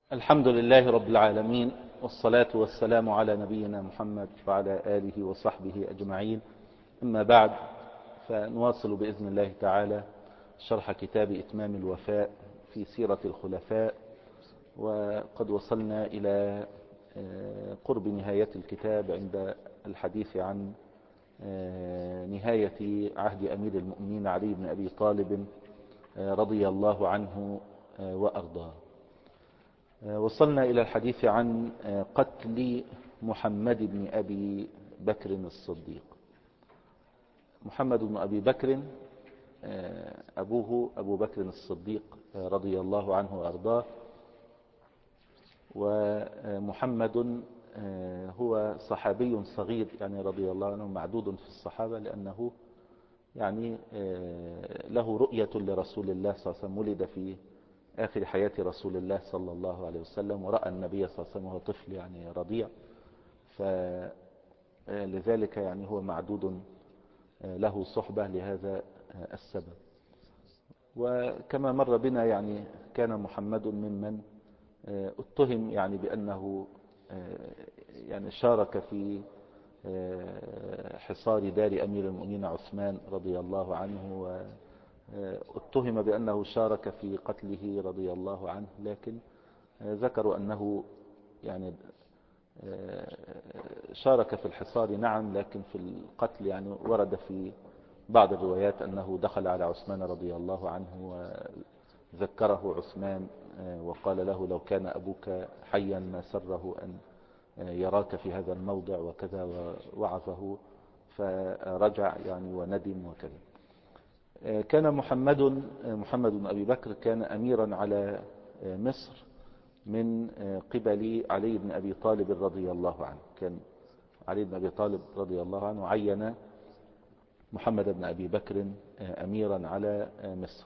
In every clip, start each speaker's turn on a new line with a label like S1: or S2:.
S1: الحمد لله رب العالمين، والصلاة والسلام على نبينا محمد وعلى آله وصحبه أجمعين. أما بعد، فنواصل بإذن الله تعالى شرح كتاب إتمام الوفاء في سيرة الخلفاء، وقد وصلنا إلى قرب نهاية الكتاب عند الحديث عن نهاية عهد أمير المؤمنين علي بن أبي طالب رضي الله عنه وأرضاه. وصلنا إلى الحديث عن قتل محمد بن أبي بكر الصديق. محمد بن أبي بكر أبوه أبو بكر الصديق رضي الله عنه وأرضاه، ومحمد هو صحابي صغير يعني رضي الله عنه، معدود في الصحابة، لأنه يعني له رؤية لرسول الله صلى الله عليه وسلم، ولد في آخر حياة رسول الله صلى الله عليه وسلم، ورأى النبي صلى الله عليه وسلم وهو طفل يعني رضيع، فلذلك يعني هو معدود له صحبة لهذا السبب. وكما مر بنا يعني كان محمد ممن اتهم يعني بأنه يعني شارك في حصار دار أمير المؤمنين عثمان رضي الله عنه، واتهم بأنه شارك في قتله رضي الله عنه، لكن ذكروا أنه يعني شارك في الحصار نعم، لكن في القتل يعني ورد في بعض الروايات أنه دخل على عثمان رضي الله عنه وذكره عثمان وقال له: لو كان أبوك حيا ما سره أن يراك في هذا الموضع وكذا، ووعظه فرجع يعني وندم وكذا. كان محمد بن أبي بكر كان أميرا على مصر من قبل علي بن أبي طالب رضي الله عنه. كان علي بن أبي طالب رضي الله عنه عين محمد بن أبي بكر أميرا على مصر.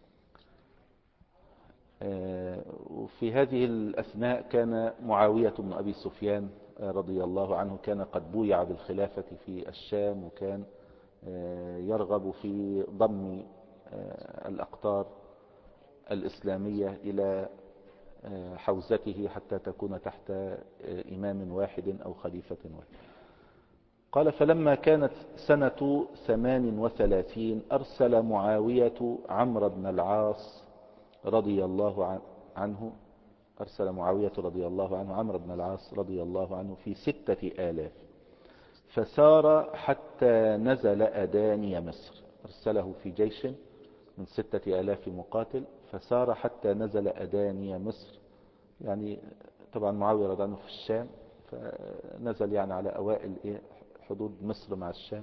S1: وفي هذه الأثناء كان معاوية بن أبي سفيان رضي الله عنه كان قد بويع بالخلافة في الشام، وكان يرغب في ضم الأقطار الإسلامية إلى حوزته حتى تكون تحت إمام واحد أو خليفة واحد. قال: فلما كانت سنة 38 أرسل معاوية عمرو بن العاص رضي الله عنه عمرو بن العاص رضي الله عنه في 6000، فسار حتى نزل أداني مصر. أرسله في جيش من 6000 مقاتل، فسار حتى نزل أداني مصر. يعني طبعا معاوية رضي الله عنه في الشام، فنزل يعني على أوائل حدود مصر مع الشام.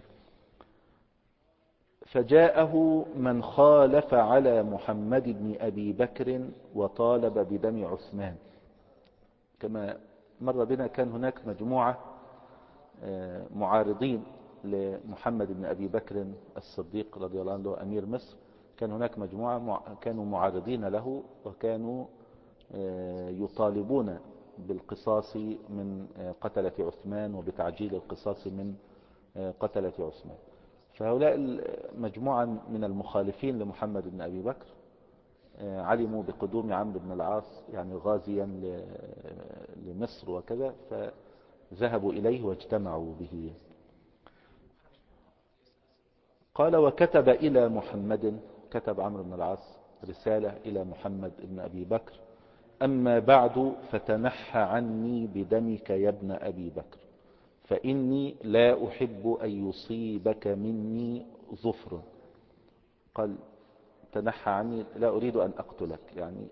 S1: فجاءه من خالف على محمد بن أبي بكر وطالب بدم عثمان. كما مر بنا كان هناك مجموعة معارضين لمحمد بن أبي بكر الصديق رضي الله عنه أمير مصر. كان هناك مجموعة كانوا معارضين له، وكانوا يطالبون بالقصاص من قتلة عثمان وبتعجيل القصاص من قتلة عثمان. فهؤلاء مجموعة من المخالفين لمحمد بن أبي بكر علموا بقدوم عمرو بن العاص يعني غازيا لمصر وكذا، فذهبوا إليه واجتمعوا به. قال: وكتب إلى محمد، كتب عمرو بن العاص رسالة إلى محمد بن أبي بكر: أما بعد فتنحى عني بدمك يا ابن أبي بكر، فإني لا أحب أن يصيبك مني ظفر. قال: تنحى عني، لا أريد أن أقتلك، يعني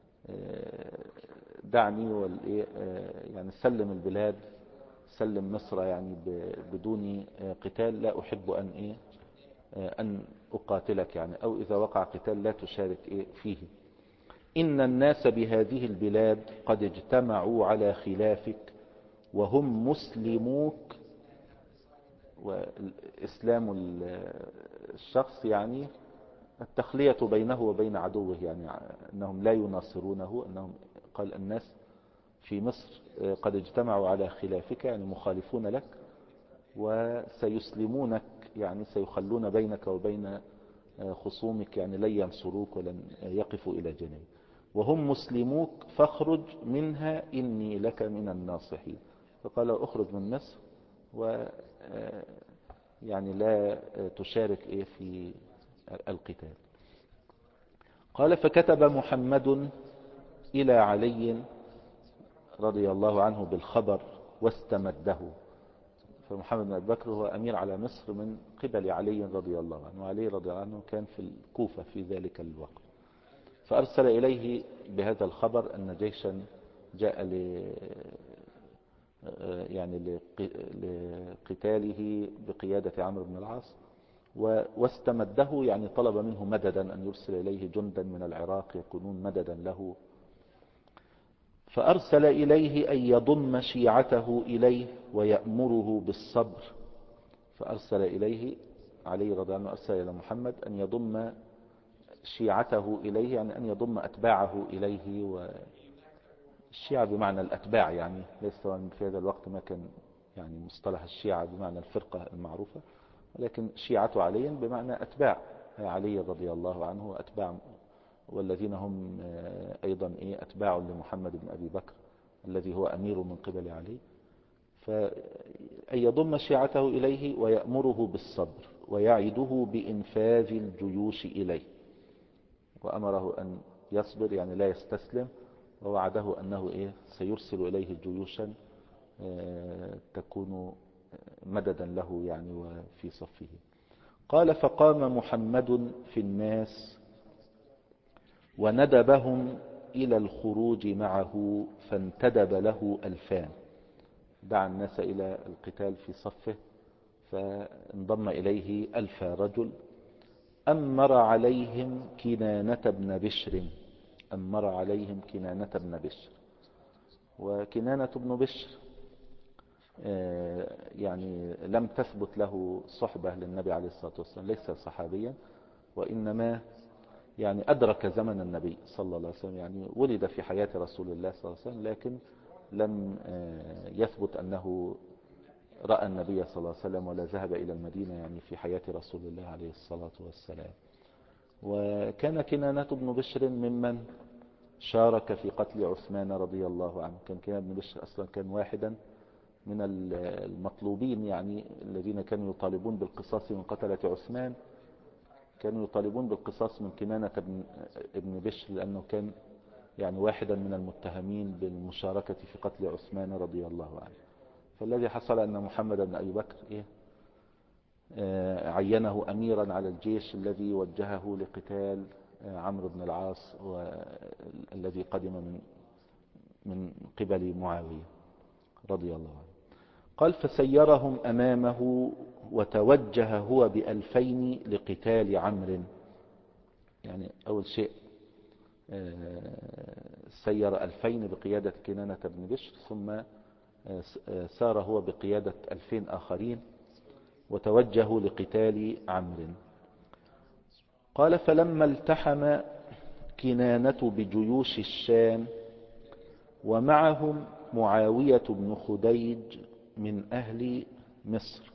S1: دعني يعني سلم البلاد، سلم مصر يعني بدون قتال، لا أحب أن أقاتلك يعني، أو إذا وقع قتال لا تشارك فيه. إن الناس بهذه البلاد قد اجتمعوا على خلافك، وهم مسلموك. وإسلام الشخص يعني التخلية بينه وبين عدوه، يعني أنهم لا يناصرونه. أنهم قال: الناس في مصر قد اجتمعوا على خلافك، يعني مخالفون لك، وسيسلمونك، يعني سيخلون بينك وبين خصومك، يعني لن ينصروك ولن يقفوا إلى جانبك. وهم مسلموك فاخرج منها إني لك من الناصحين. فقال اخرج من مصر و يعني لا تشارك في القتال. قال فكتب محمد إلى علي رضي الله عنه بالخبر واستمده. فمحمد بن أبي بكر هو أمير على مصر من قبل علي رضي الله عنه، وعلي رضي الله عنه كان في الكوفة في ذلك الوقت. فأرسل إليه بهذا الخبر أن جيشا جاء يعني لقتاله بقيادة عمرو بن العاص، واستمده يعني طلب منه مددا أن يرسل إليه جندا من العراق يكونون مددا له. فأرسل إليه أن يضم شيعته إليه ويأمره بالصبر. فأرسل إليه علي رضي الله عنه، أرسل إلى محمد أن يضم شيعته إليه، يعني أن يضم أتباعه إليه. والشيعة بمعنى الأتباع، يعني ليس في هذا الوقت ما كان يعني مصطلح الشيعة بمعنى الفرقة المعروفة، ولكن شيعة علي بمعنى أتباع علي رضي الله عنه وأتباع، والذين هم أيضا أتباع لمحمد بن أبي بكر الذي هو أمير من قبل علي. فأن يضم شيعته إليه ويأمره بالصبر ويعده بإنفاذ الجيوش إليه، وأمره أن يصبر يعني لا يستسلم، ووعده أنه سيرسل إليه جيوشا تكون مددا له يعني وفي صفه. قال فقام محمد في الناس وندبهم إلى الخروج معه، فانتدب له 2000. دعا الناس إلى القتال في صفه، فانضم إليه 1000 رجل. أمر عليهم كنانة بن بشر. أمر عليهم كنانة بن بشر. وكنانة بن بشر يعني لم تثبت له صحبة للنبي عليه الصلاة والسلام، ليس صحابيا، وإنما يعني أدرك زمن النبي صلى الله عليه وسلم، يعني ولد في حياة رسول الله صلى الله عليه وسلم، لكن لم يثبت أنه رأى النبي صلى الله عليه وسلم ولا ذهب إلى المدينة يعني في حياة رسول الله عليه الصلاة والسلام. وكان كنانة بن بشر ممن شارك في قتل عثمان رضي الله عنه. كان كنانة بن بشر أصلا كان واحدا من المطلوبين، يعني الذين كانوا يطالبون بالقصاص من قتلة عثمان، كانوا يطالبون بالقصاص من كنانة ابن بشر، لأنه كان يعني واحدا من المتهمين بالمشاركة في قتل عثمان رضي الله عنه. فالذي حصل أن محمد بن أبي بكر عينه أميرا على الجيش الذي وجهه لقتال عمرو بن العاص الذي قدم من قبل معاوية رضي الله عنه. قال فسيرهم أمامه وتوجه هو ب2000 لقتال عمرو. يعني أول شيء سير 2000 بقيادة كنانة بن بشر، ثم سار هو بقيادة 2000 آخرين وتوجهوا لقتال عمرو. قال فلما التحم كنانة بجيوش الشام ومعهم معاوية بن خديج من أهل مصر.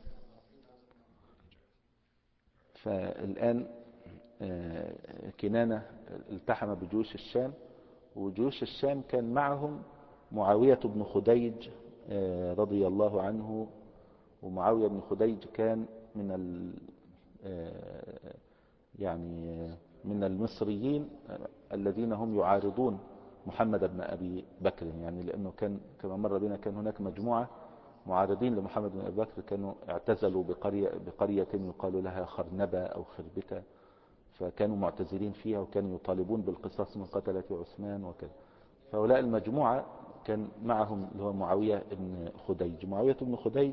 S1: فالآن كنانة التحم بجيوش الشام، وجيوش الشام كان معهم معاوية بن خديج رضي الله عنه. ومعاوية بن خديج كان يعني من المصريين الذين هم يعارضون محمد بن أبي بكر، يعني لأنه كان كما مر بنا كان هناك مجموعة معارضين لمحمد بن أبي بكر، كانوا اعتزلوا بقرية يقال لها خرنبة أو خربتة، فكانوا معتزلين فيها وكانوا يطالبون بالقصاص من قتلة عثمان وكذا. فهؤلاء المجموعة كان معهم اللي هو معاوية بن خديج. معاوية بن خديج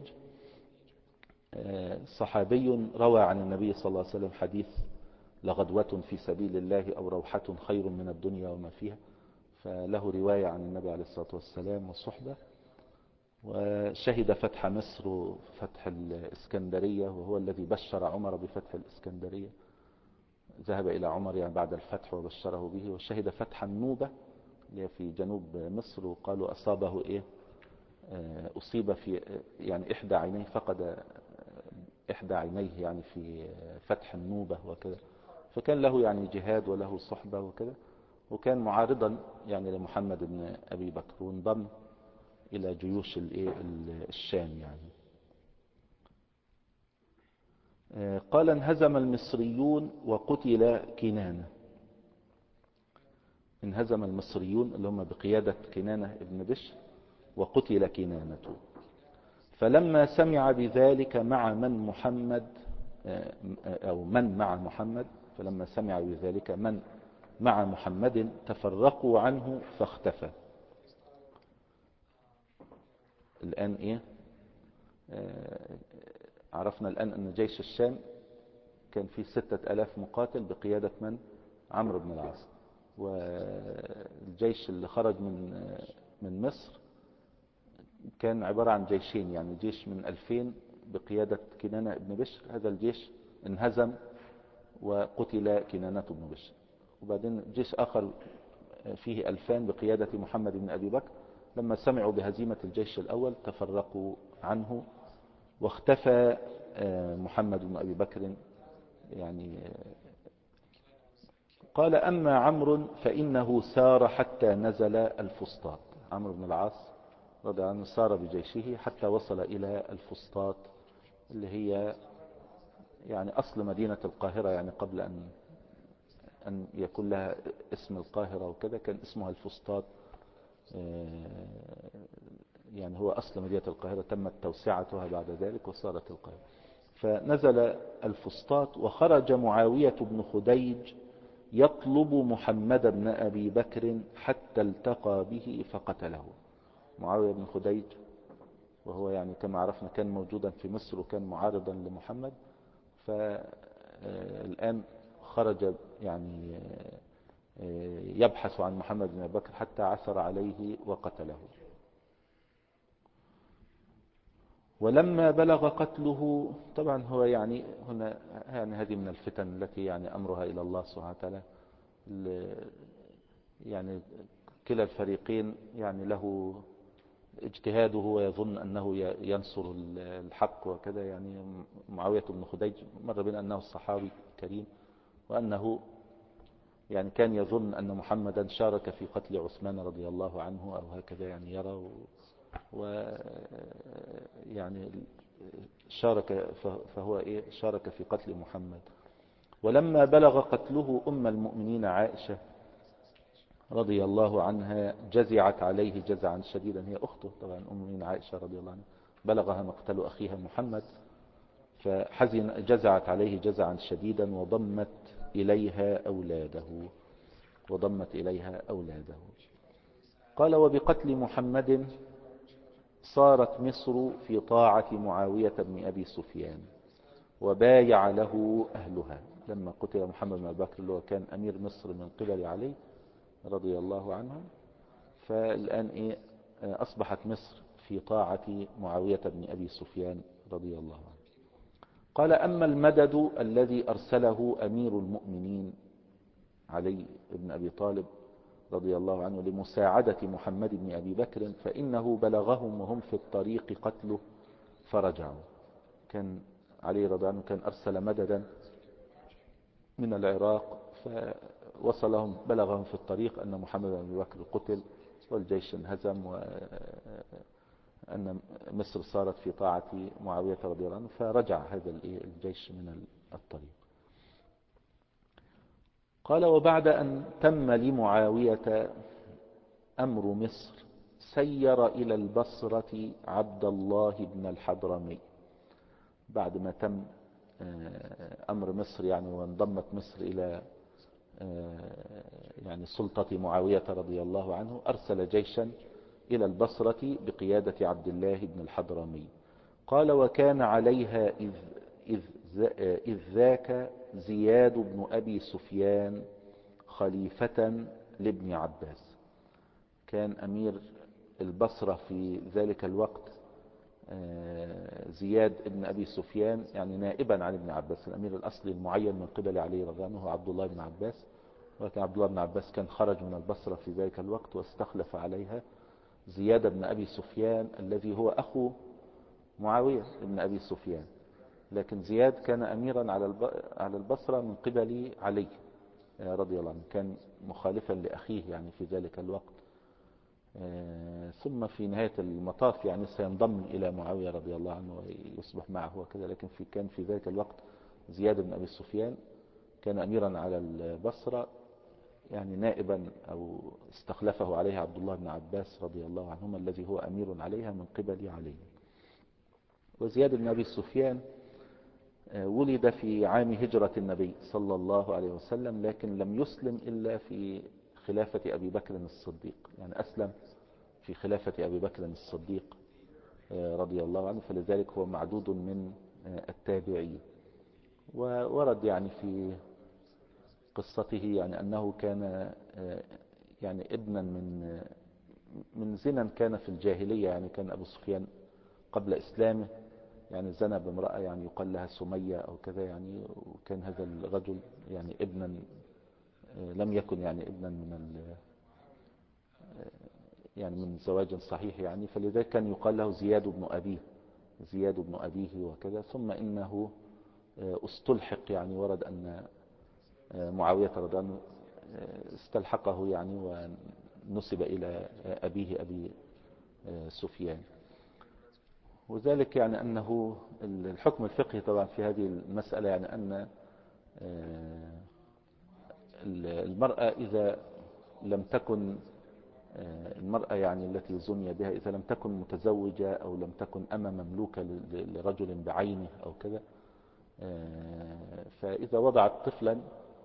S1: صحابي روى عن النبي صلى الله عليه وسلم حديث لغدوة في سبيل الله أو روحة خير من الدنيا وما فيها، فله رواية عن النبي عليه الصلاة والسلام والصحبة. وشهد فتح مصر وفتح الإسكندرية، وهو الذي بشر عمر بفتح الإسكندرية، ذهب إلى عمر يعني بعد الفتح وبشره به. وشهد فتح النوبة اللي في جنوب مصر، وقالوا أصابه أصيب في يعني إحدى عينيه، فقد إحدى عينيه يعني في فتح النوبة وكذا. فكان له يعني جهاد وله صحبة وكذا. وكان معارضا يعني لمحمد بن أبي بكر، وانضم إلى جيوش الشام يعني. قال انهزم المصريون وقتل كنانة. انهزم المصريون اللي هم بقيادة كنانة ابن بشر، وقتل كنانة. فلما سمع بذلك مع من محمد أو من مع محمد، فلما سمع بذلك من مع محمد تفرقوا عنه فاختفى. الآن إيه؟ عرفنا الآن أن جيش الشام كان فيه 6000 مقاتل بقيادة من؟ عمرو بن العاص. والجيش اللي خرج من مصر كان عبارة عن جيشين، يعني جيش من 2000 بقيادة كنانة بن بشر، هذا الجيش انهزم وقتل كنانة بن بشر. وبعدين جيش آخر فيه 2000 بقيادة محمد بن أبي بكر، لما سمعوا بهزيمة الجيش الأول تفرقوا عنه واختفى محمد بن أبي بكر يعني. قال أما عمرو فإنه سار حتى نزل الفسطاط. عمرو بن العاص رضي الله عنه سار بجيشه حتى وصل إلى الفسطاط، اللي هي يعني أصل مدينة القاهرة، يعني قبل أن يكون لها اسم القاهرة وكذا كان اسمها الفسطاط. يعني هو أصل مدينة القاهرة، تمت توسعتها بعد ذلك وصارت القاهرة. فنزل الفسطاط، وخرج معاوية بن خديج يطلب محمد بن أبي بكر حتى التقى به فقتله. معاوية بن خديج وهو يعني كما عرفنا كان موجودا في مصر وكان معارضا لمحمد، فالآن خرج يعني يبحث عن محمد بن أبي بكر حتى عثر عليه وقتله. ولما بلغ قتله، طبعا هو يعني هنا يعني هذه من الفتن التي يعني أمرها إلى الله سبحانه وتعالى. يعني كلا الفريقين يعني له اجتهاده ويظن أنه ينصر الحق وكذا. يعني معاوية بن خديج مر بنا أنه الصحابي كريم، وأنه يعني كان يظن أن محمدا شارك في قتل عثمان رضي الله عنه أو هكذا يعني يرى، يعني شارك، فهو شارك في قتل محمد. ولما بلغ قتله أم المؤمنين عائشة رضي الله عنها جزعت عليه جزعا شديدا. هي أخته طبعا أم المؤمنين عائشة رضي الله عنها، بلغها مقتل أخيها محمد، فحزن جزعت عليه جزعا شديدا وضمت إليها أولاده. قال وبقتل محمد صارت مصر في طاعة معاوية بن أبي سفيان، وبايع له أهلها. لما قتل محمد بن أبي بكر اللي هو كان أمير مصر من قبل علي رضي الله عنه، فالآن أصبحت مصر في طاعة معاوية بن أبي سفيان رضي الله عنه. قال أما المدد الذي أرسله أمير المؤمنين علي بن أبي طالب رضي الله عنه لمساعدة محمد بن أبي بكر فإنه بلغهم وهم في الطريق قتله فرجعوا. كان علي رضي الله عنه كان أرسل مددا من العراق، فوصلهم بلغهم في الطريق أن محمد بن أبي بكر قتل والجيش انهزم وأن مصر صارت في طاعة معاوية رضي الله عنه، فرجع هذا الجيش من الطريق. قال وبعد أن تم لمعاوية أمر مصر سير إلى البصرة عبد الله بن الحضرمي. بعد ما تم أمر مصر يعني وانضمت مصر إلى يعني سلطة معاوية رضي الله عنه، أرسل جيشا إلى البصرة بقيادة عبد الله بن الحضرمي. قال وكان عليها إذ ذاك زياد بن أبي سفيان خليفة لابن عباس. كان أمير البصرة في ذلك الوقت زياد بن أبي سفيان، يعني نائبا عن ابن عباس. الأمير الأصلي المعين من قبل علي رضي الله عنه هو عبد الله بن عباس، ولكن عبد الله بن عباس كان خرج من البصرة في ذلك الوقت واستخلف عليها زياد بن أبي سفيان الذي هو أخو معاوية بن أبي سفيان. لكن زياد كان أميرا على البصرة من قبل علي، رضي الله عنه، كان مخالفا لأخيه يعني في ذلك الوقت. ثم في نهاية المطاف يعني سينضم إلى معاوية رضي الله عنه ويصبح معه وكذا. لكن كان في ذلك الوقت زياد بن أبي سفيان كان أميرا على البصرة، يعني نائبا أو استخلفه عليه عبد الله بن عباس رضي الله عنهما الذي هو أمير عليها من قبل علي. وزياد بن أبي سفيان ولد في عام هجرة النبي صلى الله عليه وسلم، لكن لم يسلم إلا في خلافة أبي بكر الصديق، يعني أسلم في خلافة أبي بكر الصديق رضي الله عنه، فلذلك هو معدود من التابعين. وورد يعني في قصته يعني أنه كان يعني ابنا من زنا كان في الجاهلية. يعني كان أبو سفيان قبل إسلامه يعني زنى بامرأة يعني يقال لها سمية أو كذا يعني، وكان هذا الرجل يعني ابنا لم يكن يعني ابنا يعني من زواج صحيح يعني، فلذلك كان يقال له زياد بن أبيه، زياد بن أبيه وكذا. ثم إنه استلحق، يعني ورد أن معاوية رضي الله عنه استلحقه يعني ونسب إلى أبيه أبي سفيان. وذلك يعني أنه الحكم الفقهي طبعا في هذه المسألة يعني أن المرأة إذا لم تكن المرأة يعني التي زني بها إذا لم تكن متزوجة أو لم تكن أما مملوكة لرجل بعينه أو كذا، فإذا وضعت طفلا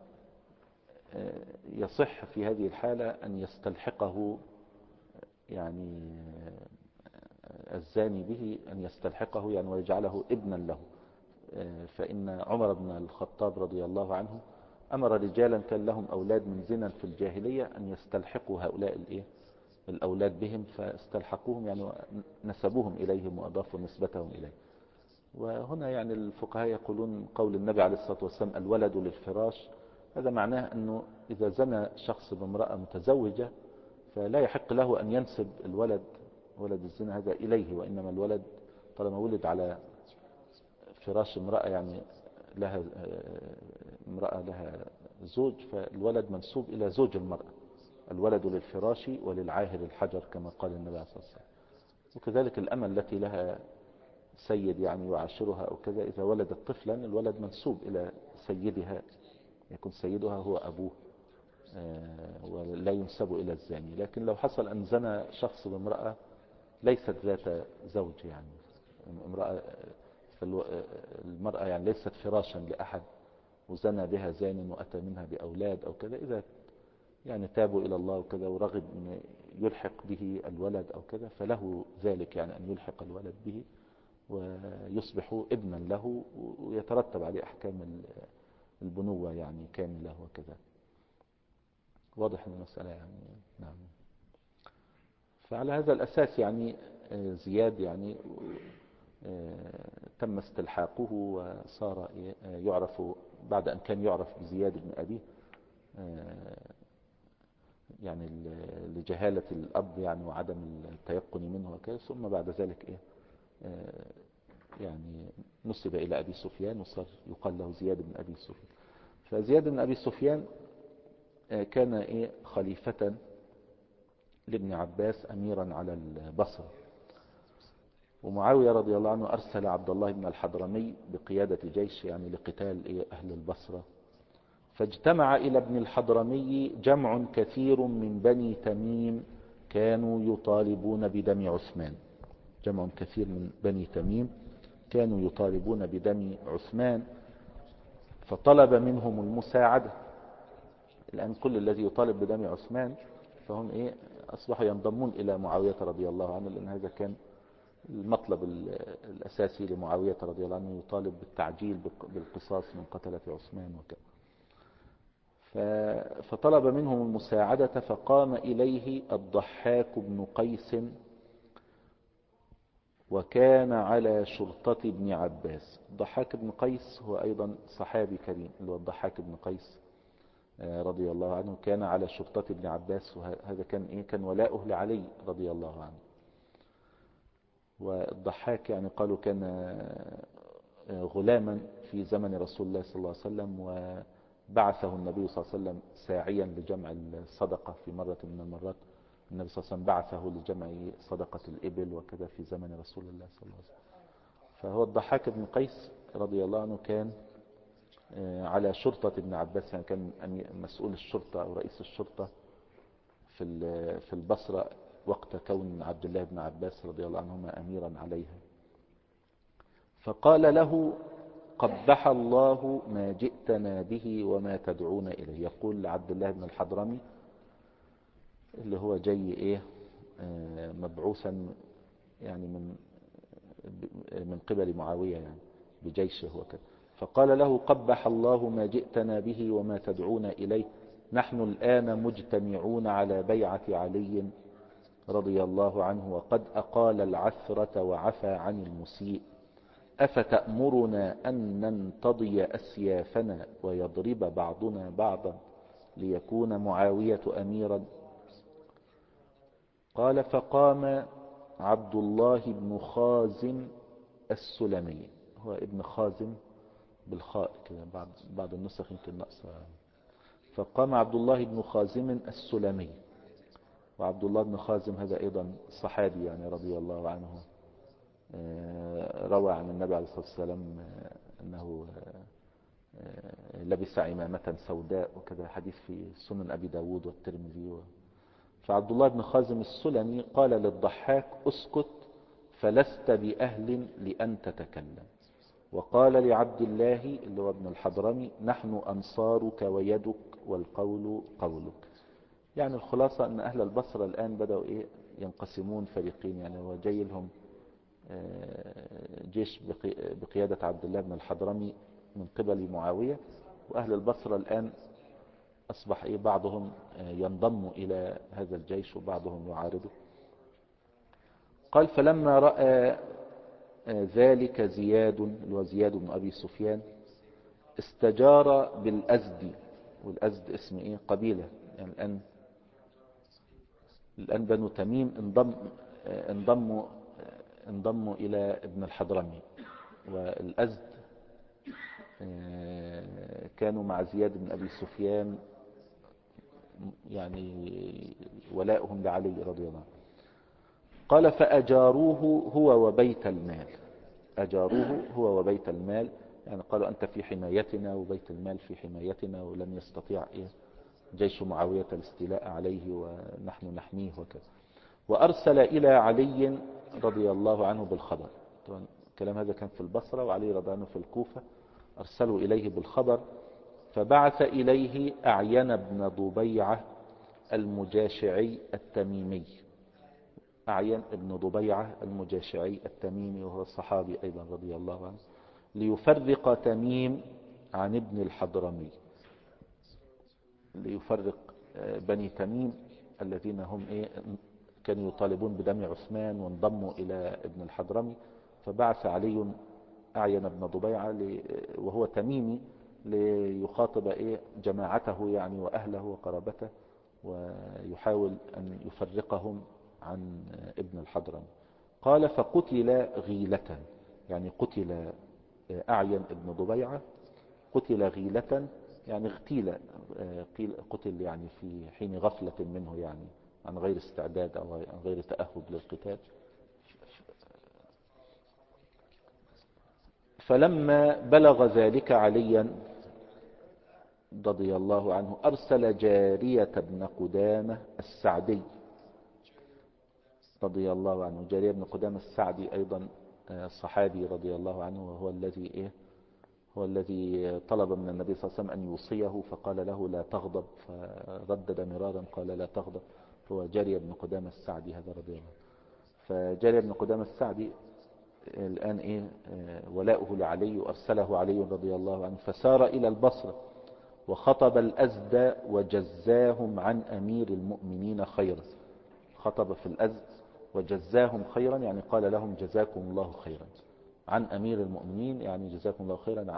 S1: يصح في هذه الحالة أن يستلحقه يعني الزاني به، أن يستلحقه يعني ويجعله ابنا له. فإن عمر بن الخطاب رضي الله عنه أمر رجالا كان لهم أولاد من زنا في الجاهلية أن يستلحقوا هؤلاء الأولاد بهم، فاستلحقوهم يعني نسبوهم إليهم وأضافوا نسبتهم إليه. وهنا يعني الفقهاء يقولون قول النبي عليه الصلاة والسلام الولد للفراش، هذا معناه أنه إذا زنى شخص بامرأة متزوجة فلا يحق له أن ينسب الولد ولد الزنا هذا إليه، وإنما الولد طالما ولد على فراش امرأة يعني لها امرأة لها زوج، فالولد منسوب إلى زوج المرأة. الولد للفراش وللعاهر الحجر كما قال النبي عليه الصلاة والسلام. وكذلك الأمة التي لها سيد يعني يعاشرها أو كذا، إذا ولدت طفلا الولد منسوب إلى سيدها، يكون سيدها هو أبوه ولا ينسب إلى الزاني. لكن لو حصل أن زنى شخص بامرأة ليست ذات زوج يعني امرأة، المرأة يعني ليست فراشا لأحد وزنى بها زان وأتى منها بأولاد أو كذا، إذا يعني تابوا إلى الله وكذا ورغب أن يلحق به الولد أو كذا فله ذلك، يعني أن يلحق الولد به ويصبح ابنا له ويترتب عليه أحكام البنوة يعني كاملة وكذا. واضح المسألة يعني. نعم. فعلى هذا الأساس يعني زياد يعني تم استلحاقه وصار يعرف بعد أن كان يعرف بزياد بن أبيه يعني لجهالة الأب يعني وعدم التيقن منه وكذا، ثم بعد ذلك يعني نسب إلى أبي سفيان وصار يقال له زياد بن أبي سفيان. فزياد بن أبي سفيان كان خليفة لابن عباس أميرا على البصرة. ومعاوية رضي الله عنه أرسل عبد الله بن الحضرمي بقيادة جيش يعني لقتال أهل البصرة، فاجتمع إلى ابن الحضرمي جمع كثير من بني تميم كانوا يطالبون بدم عثمان. جمع كثير من بني تميم كانوا يطالبون بدم عثمان، فطلب منهم المساعدة. الآن كل الذي يطالب بدم عثمان فهم أصبحوا ينضمون إلى معاوية رضي الله عنه، لأن هذا كان المطلب الأساسي لمعاوية رضي الله عنه، يطالب بالتعجيل بالقصاص من قتلة عثمان وكذا. فطلب منهم المساعدة، فقام إليه الضحاك بن قيس وكان على شرطة ابن عباس. الضحاك بن قيس هو أيضا صحابي كريم، اللي هو الضحاك بن قيس رضي الله عنه كان على شرطة ابن عباس، وهذا كان ولاؤه لعلي رضي الله عنه. والضحاك يعني قالوا كان غلاما في زمن رسول الله صلى الله عليه وسلم، بعثه النبي صلى الله عليه وسلم ساعيا لجمع الصدقة في مرة من المرات. النبي صلى الله عليه وسلم بعثه لجمع صدقة الإبل وكذا في زمن رسول الله صلى الله عليه وسلم. فهو الضحاك بن قيس رضي الله عنه كان على شرطة ابن عباس، يعني كان مسؤول الشرطة أو رئيس الشرطة في البصرة وقت كون عبد الله بن عباس رضي الله عنهما أميرا عليها. فقال له: قبح الله ما جئتنا به وما تدعون إليه. يقول لعبد الله بن الحضرمي اللي هو جاي مبعوثا يعني من قبل معاوية يعني بجيشه وكذا. فقال له: قبح الله ما جئتنا به وما تدعون إليه، نحن الآن مجتمعون على بيعة علي رضي الله عنه، وقد أقال العثرة وعفى عن المسيء، أفتأمرنا أن ننتضي أسيافنا ويضرب بعضنا بعضا ليكون معاوية أميرا؟ قال: فقام عبد الله بن خازم السلمي، هو ابن خازم بالخاء كده، بعض النسخ يمكن نقصها. فقام عبد الله بن خازم السلمي، وعبد الله بن خازم هذا أيضا صحابي يعني رضي الله عنه، روى عن النبي عليه الصلاة والسلام أنه لبس عمامة سوداء وكذا، حديث في سنن أبي داود والترمذي. فعبد الله بن خازم السلمي قال للضحاك: اسكت فلست بأهل لأن تتكلم. وقال لعبد الله اللي هو ابن الحضرمي: نحن أنصارك ويدك والقول قولك. يعني الخلاصة أن أهل البصرة الآن بدأوا ينقسمون فريقين، يعني هو جاي لهم جيش بقيادة عبد الله بن الحضرمي من قبل معاوية، وأهل البصرة الآن أصبح بعضهم ينضم إلى هذا الجيش وبعضهم يعارضه. قال: فلما رأى ذلك زياد وزياد بن أبي سفيان استجار بالأزد، والأزد اسم قبيلة، يعني الآن بنو تميم انضموا إلى ابن الحضرمي، والأزد كانوا مع زياد بن أبي سفيان يعني ولائهم لعلي رضي الله عنه. قال: فأجاروه هو وبيت المال، أجاروه هو وبيت المال، يعني قالوا: أنت في حمايتنا وبيت المال في حمايتنا، ولم يستطيع جيش معاوية الاستيلاء عليه ونحن نحميه وكذا. وأرسل إلى علي رضي الله عنه بالخبر. طبعا الكلام هذا كان في البصرة، وعلي رضي الله عنه في الكوفة. أرسلوا إليه بالخبر، فبعث إليه أعين بن ضبيعة المجاشعي التميمي. أعين بن ضبيعة المجاشعي التميمي، وهو الصحابي أيضا رضي الله عنه، ليفرق تميم عن ابن الحضرمي، ليفرق بني تميم الذين هم كانوا يطالبون بدم عثمان وانضموا إلى ابن الحضرمي. فبعث علي أعين بن ضبيعة وهو تميمي ليخاطب جماعته يعني وأهله وقرابته، ويحاول أن يفرقهم عن ابن الحضرمي. قال: فقتل غيلة، يعني قتل أعين ابن ضبيعة، قتل غيلة يعني اغتيل، قتل يعني في حين غفلة منه، يعني عن غير استعداد أو عن غير تأهب للقتال. فلما بلغ ذلك عليا رضي الله عنه أرسل جارية بن قدامة السعدي رضي الله عنه. جارية بن قدامة السعدي أيضا صحابي رضي الله عنه، وهو الذي هو الذي طلب من النبي صلى الله عليه وسلم أن يوصيه، فقال له: لا تغضب، فردد مرارا قال: لا تغضب. هو جارية بن قدامة السعدي هذا رضي الله عنه. فجارية بن قدامة السعدي الآن ولاؤه لعلي، وأرسله علي رضي الله عنه، فسار إلى البصرة وخطب الأزد وجزاهم عن أمير المؤمنين خيرا. خطب في الأزد وجزاهم خيرا، يعني قال لهم: جزاكم الله خيرا عن أمير المؤمنين، يعني جزاكم الله خيرا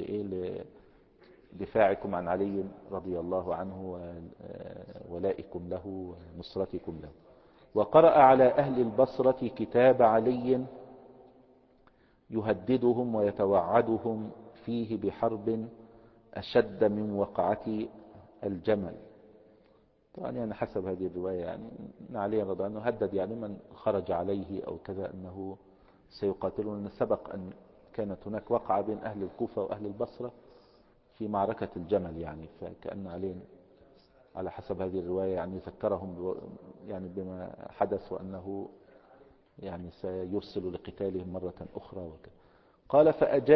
S1: لدفاعكم عن علي رضي الله عنه وولائكم له ونصرتكم له. وقرأ على أهل البصرة كتاب علي يهددهم ويتوعدهم فيه بحرب أشد من وقعة الجمل. طبعا يعني حسب هذه الرواية يعني أن علي رضي الله عنه هدد يعني من خرج عليه أو كذا أنه سيقاتلون. أن سبق أن كانت هناك وقعة بين أهل الكوفة وأهل البصرة في معركة الجمل يعني، فكأن علي على حسب هذه الرواية يعني ذكرهم يعني بما حدث وأنه يعني سيرسل لقتالهم مرة أخرى وكذا. قال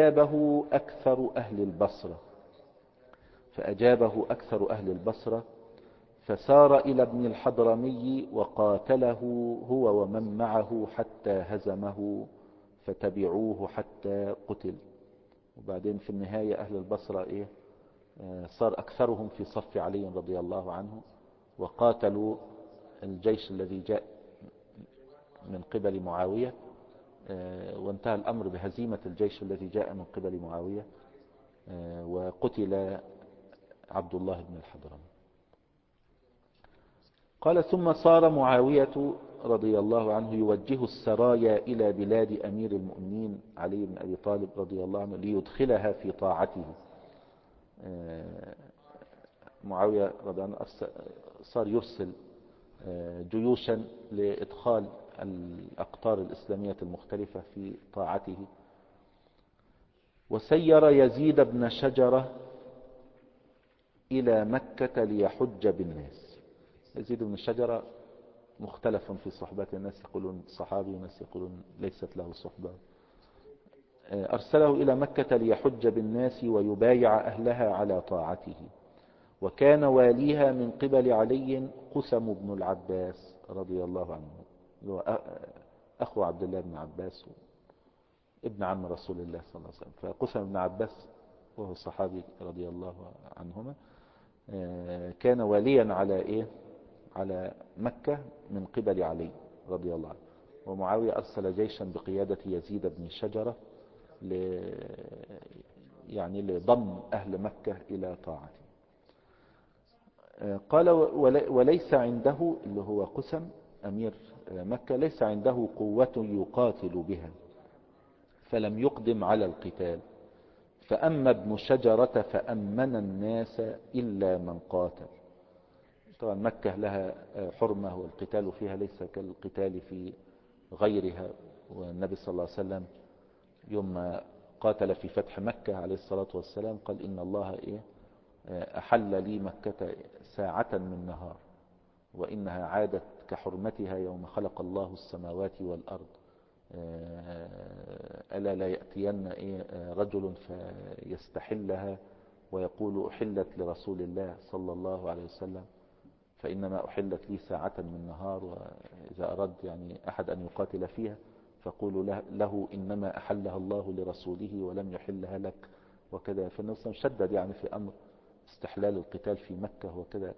S1: فأجابه أكثر أهل البصرة فسار إلى ابن الحضرمي وقاتله هو ومن معه حتى هزمه فتبعوه حتى قتل. وبعدين في النهاية أهل البصرة صار أكثرهم في صف علي رضي الله عنه وقاتلوا الجيش الذي جاء من قبل معاوية، وانتهى الأمر بهزيمة الجيش الذي جاء من قبل معاوية، وقتل عبد الله بن الحضرمي. قال ثم صار معاوية رضي الله عنه يوجه السرايا إلى بلاد أمير المؤمنين علي بن أبي طالب رضي الله عنه ليدخلها في طاعته. معاوية رضي الله عنه صار يرسل جيوشا لإدخال الأقطار الإسلامية المختلفة في طاعته. وسير يزيد بن شجرة إلى مكة ليحج بالناس. يزيد بن شجرة مختلف في صحبته، الناس يقولون صحابي وناس يقولون ليست له صحبة. أرسله إلى مكة ليحج بالناس ويبايع أهلها على طاعته. وكان واليها من قبل علي قسم بن العباس رضي الله عنه، أخو عبد الله بن عباس ابن عم رسول الله صلى الله عليه وسلم. فقسم بن عباس وهو صحابي رضي الله عنهما كان واليا على مكة من قبل علي رضي الله عنه. ومعاوية أرسل جيشا بقيادة يزيد بن شجرة يعني لضم أهل مكة إلى طاعته. قال وليس عنده اللي هو قسم أمير مكة ليس عنده قوة يقاتل بها فلم يقدم على القتال. فأما ابن شجرة فأمن الناس إلا من قاتل. طبعا مكة لها حرمة والقتال فيها ليس كالقتال في غيرها. والنبي صلى الله عليه وسلم يوم ما قاتل في فتح مكة عليه الصلاة والسلام قال إن الله أحل لي مكة ساعة من نهار وإنها عادت كحرمتها يوم خلق الله السماوات والأرض. ألا لا يأتين رجل فيستحلها ويقول أحلت لرسول الله صلى الله عليه وسلم فإنما أحلت لي ساعة من نهار. وإذا أراد يعني أحد أن يقاتل فيها فقولوا له إنما أحلها الله لرسوله ولم يحلها لك وكذا. فالنبي شدد يعني في أمر استحلال القتال في مكة وكذا.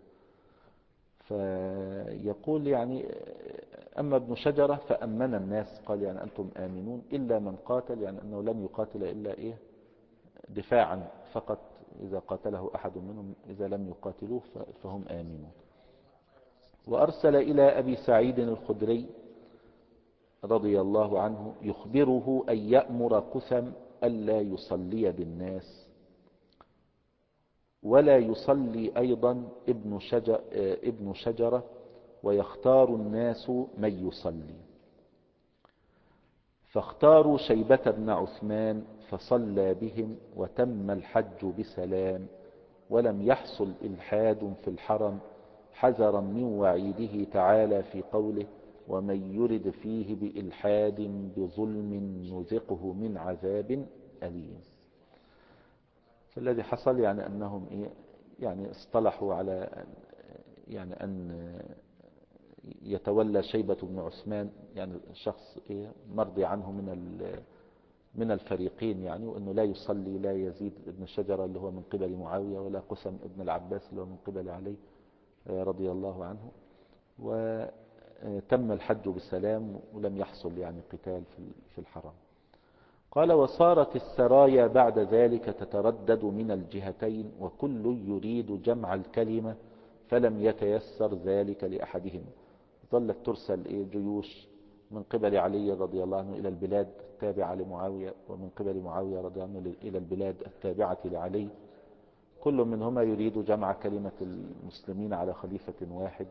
S1: فيقول يعني أما ابن شجرة فأمن الناس قال يعني أنتم آمنون إلا من قاتل، يعني أنه لن يقاتل إلا دفاعا فقط إذا قاتله أحد منهم، إذا لم يقاتلوه فهم آمنون. وأرسل إلى أبي سعيد الخدري رضي الله عنه يخبره أن يأمر قسم ألا يصلي بالناس ولا يصلي أيضا ابن شجرة ويختار الناس من يصلي. فاختاروا شيبة بن عثمان فصلى بهم وتم الحج بسلام ولم يحصل إلحاد في الحرم حذرا من وعيده تعالى في قوله ومن يرد فيه بإلحاد بظلم نذقه من عذاب أليم. فالذي حصل يعني أنهم يعني اصطلحوا على يعني أن يتولى شيبة بن عثمان يعني شخص مرضي عنه من الفريقين يعني، وأنه لا يصلي لا يزيد بن شجرة اللي هو من قبل معاوية ولا قسم ابن العباس اللي هو من قبل علي رضي الله عنه. وتم الحج بسلام ولم يحصل يعني قتال في الحرم. قال وصارت السرايا بعد ذلك تتردد من الجهتين وكل يريد جمع الكلمة فلم يتيسر ذلك لأحدهم. ظلت ترسل جيوش من قبل علي رضي الله عنه إلى البلاد التابعة لمعاوية ومن قبل معاوية رضي الله عنه إلى البلاد التابعة لعلي. كل منهما يريد جمع كلمة المسلمين على خليفة واحد.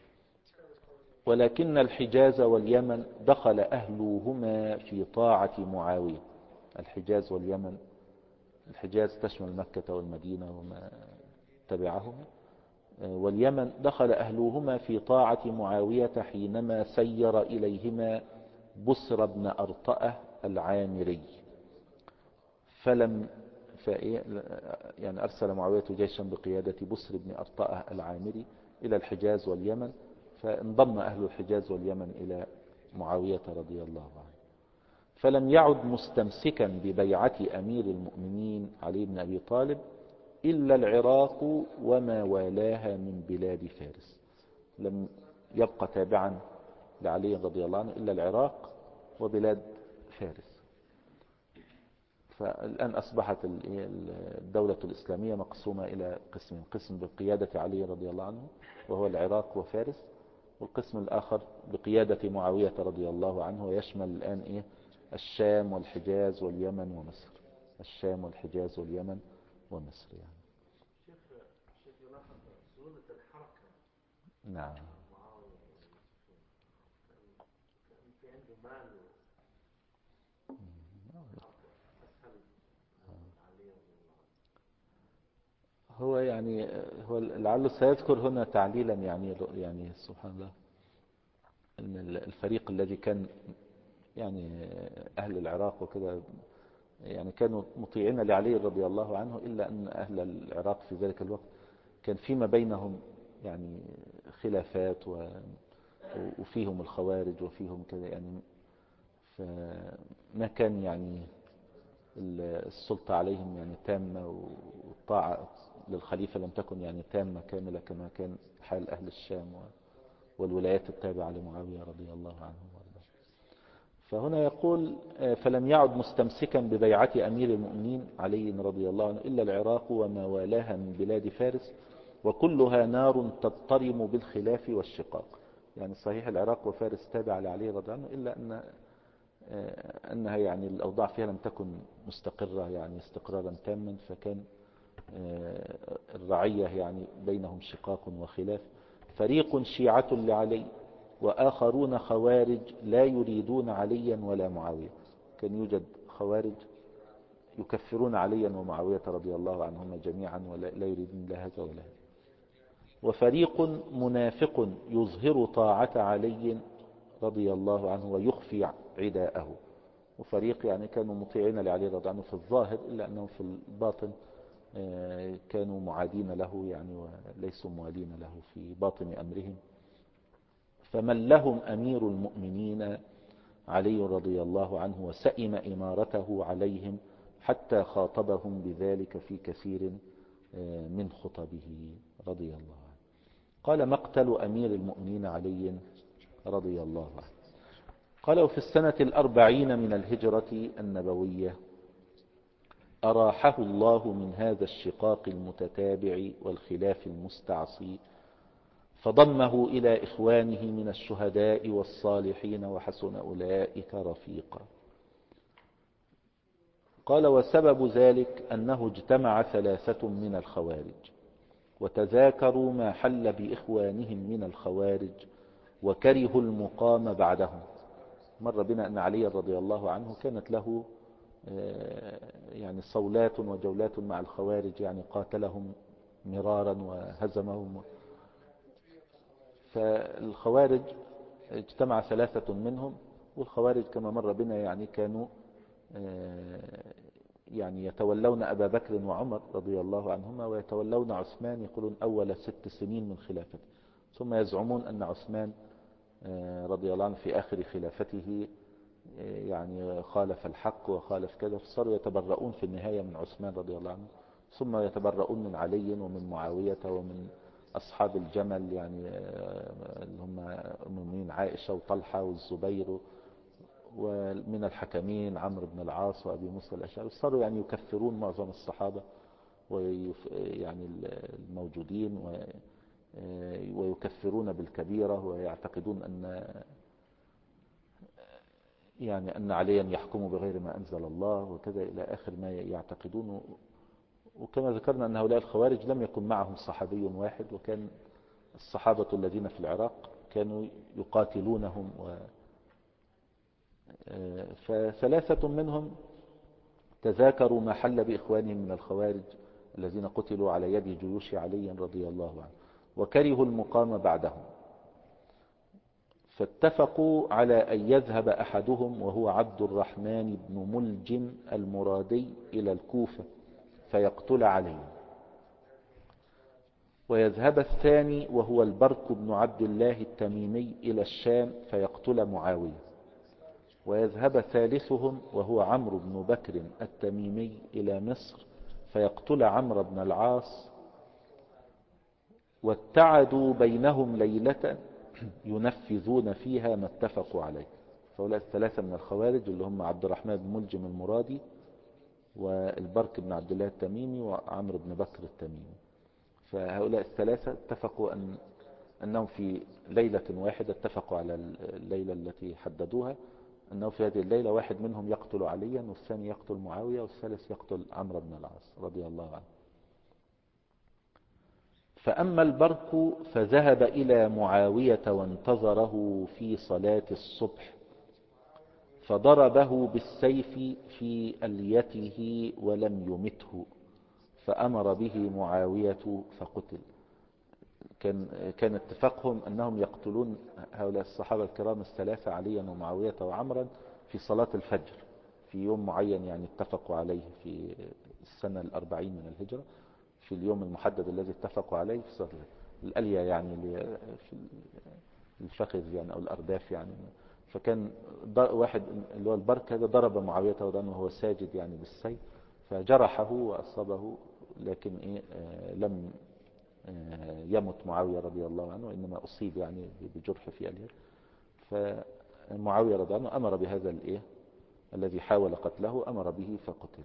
S1: ولكن الحجاز واليمن دخل أهلهما في طاعة معاوية. الحجاز واليمن، الحجاز تشمل مكة والمدينة وما تبعهما، واليمن دخل أهلهما في طاعة معاوية حينما سير إليهما بسر بن أرطأة العامري. يعني أرسل معاوية جيشا بقيادة بسر بن أرطأة العامري إلى الحجاز واليمن، فانضم أهل الحجاز واليمن إلى معاوية رضي الله عنه. فلم يعد مستمسكا ببيعة أمير المؤمنين علي بن أبي طالب إلا العراق وما والاها من بلاد فارس. لم يبقى تابعا لعلي رضي الله عنه إلا العراق وبلاد فارس. فالآن أصبحت الدولة الإسلامية مقسومة إلى قسمين: قسم بقيادة علي رضي الله عنه وهو العراق وفارس، والقسم الآخر بقيادة معاوية رضي الله عنه ويشمل الآن الشام والحجاز واليمن ومصر. الشام والحجاز واليمن ومصر يعني.
S2: شيخ يلاحظ سهولة الحركة.
S1: نعم.
S2: معاوية كان في عنده مال أسهل علي رضي الله عنه.
S1: هو يعني هو لعله سيذكر هنا تعليلا يعني سبحان الله ان الفريق الذي كان يعني اهل العراق وكذا يعني كانوا مطيعين لعلي رضي الله عنه، الا ان اهل العراق في ذلك الوقت كان فيما بينهم يعني خلافات وفيهم الخوارج وفيهم كذا يعني، فما كان يعني السلطة عليهم يعني تامة، والطاعة للخليفة لم تكن يعني تامة كاملة كما كان حال أهل الشام والولايات التابعة لمعاوية رضي الله عنه. فهنا يقول: فلم يعد مستمسكا ببيعة أمير المؤمنين علي رضي الله عنه إلا العراق وما والاها من بلاد فارس، وكلها نار تضطرم بالخلاف والشقاق. يعني صحيح العراق وفارس تابعة لعلي رضي الله عنه، إلا أنها يعني الأوضاع فيها لم تكن مستقرة يعني استقرارا تاما، فكان الرعية يعني بينهم شقاق وخلاف. فريق شيعة لعلي وآخرون خوارج لا يريدون عليا ولا معاوية. كان يوجد خوارج يكفرون عليا ومعاوية رضي الله عنهما جميعا ولا يريدون لا هذا ولا هذا. وفريق منافق يظهر طاعة علي رضي الله عنه ويخفي عداءه. وفريق يعني كانوا مطيعين لعلي رضي الله عنه في الظاهر، إلا أنهم في الباطن كانوا معادين له يعني وليسوا موالين له في باطن أمرهم. فمن لهم أمير المؤمنين علي رضي الله عنه وسئم إمارته عليهم، حتى خاطبهم بذلك في كثير من خطبه رضي الله عنه. قال: مقتل أمير المؤمنين علي رضي الله عنه. قال: وفي السنة 40 من الهجرة النبوية أراحه الله من هذا الشقاق المتتابع والخلاف المستعصي، فضمه إلى إخوانه من الشهداء والصالحين وحسن أولئك رفيقا. قال: وسبب ذلك أنه اجتمع 3 من الخوارج وتذاكروا ما حل بإخوانهم من الخوارج وكرهوا المقام بعدهم. مر بنا أن علي رضي الله عنه كانت له يعني صولات وجولات مع الخوارج، يعني قاتلهم مرارا وهزمهم. فالخوارج اجتمع 3 منهم، والخوارج كما مر بنا يعني كانوا يعني يتولون أبا بكر وعمر رضي الله عنهما، ويتولون عثمان يقولون أول 6 سنين من خلافته، ثم يزعمون أن عثمان رضي الله عنه في آخر خلافته يعني خالف الحق وخالف كذا، فصاروا يتبرؤون في النهاية من عثمان رضي الله عنه، ثم يتبرؤون من علي ومن معاوية ومن أصحاب الجمل، يعني اللي هم المؤمنين عائشة وطلحة والزبير، ومن الحكمين عمرو بن العاص وأبي موسى الأشعري. صاروا يعني يكفرون معظم الصحابة يعني الموجودين، ويكفرون بالكبيرة، ويعتقدون أن عليا يحكم بغير ما أنزل الله وكذا إلى آخر ما يعتقدون. وكما ذكرنا أن هؤلاء الخوارج لم يكن معهم صحابي واحد، وكان الصحابة الذين في العراق كانوا يقاتلونهم فثلاثة منهم تذاكروا ما حل بإخوانهم من الخوارج الذين قتلوا على يد جيوش علي رضي الله عنه، وكرهوا المقام بعدهم، فاتفقوا على أن يذهب أحدهم وهو عبد الرحمن بن ملجم المرادي إلى الكوفة فيقتل علي، ويذهب الثاني وهو البرك بن عبد الله التميمي إلى الشام فيقتل معاوية، ويذهب ثالثهم وهو عمرو بن بكر التميمي إلى مصر فيقتل عمرو بن العاص، واتعدوا بينهم ليلة ينفذون فيها ما اتفقوا عليه. فهؤلاء الثلاثة من الخوارج اللي هم عبد الرحمن بن ملجم المرادي والبرك بن عبد الله التميمي وعمرو بن بكر التميمي، فهؤلاء الثلاثة اتفقوا أنهم في ليلة واحدة اتفقوا على الليلة التي حددوها، أنه في هذه الليلة واحد منهم يقتل عليا، والثاني يقتل معاوية، والثالث يقتل عمرو بن العاص رضي الله عنه. فأما البرك فذهب إلى معاوية وانتظره في صلاة الصبح فضربه بالسيف في أليته ولم يمته، فأمر به معاوية فقتل. كان اتفاقهم أنهم يقتلون هؤلاء الصحابة الكرام الثلاثة عليا ومعاوية وعمرا في صلاة الفجر في يوم معين، يعني اتفقوا عليه في السنة 40 من الهجرة، في اليوم المحدد الذي اتفقوا عليه في صلاة الألية، يعني في الفخذ يعني أو الأرداف يعني. فكان واحد اللي هو البرك هذا ضرب معاوية وهو ساجد يعني بالسيف فجرحه وأصابه، لكن لم يمت معاوية رضي الله عنه، وإنما أصيب يعني بجرح في اليد. فمعاوية رضي الله عنه أمر بهذا الذي حاول قتله أمر به فقتل.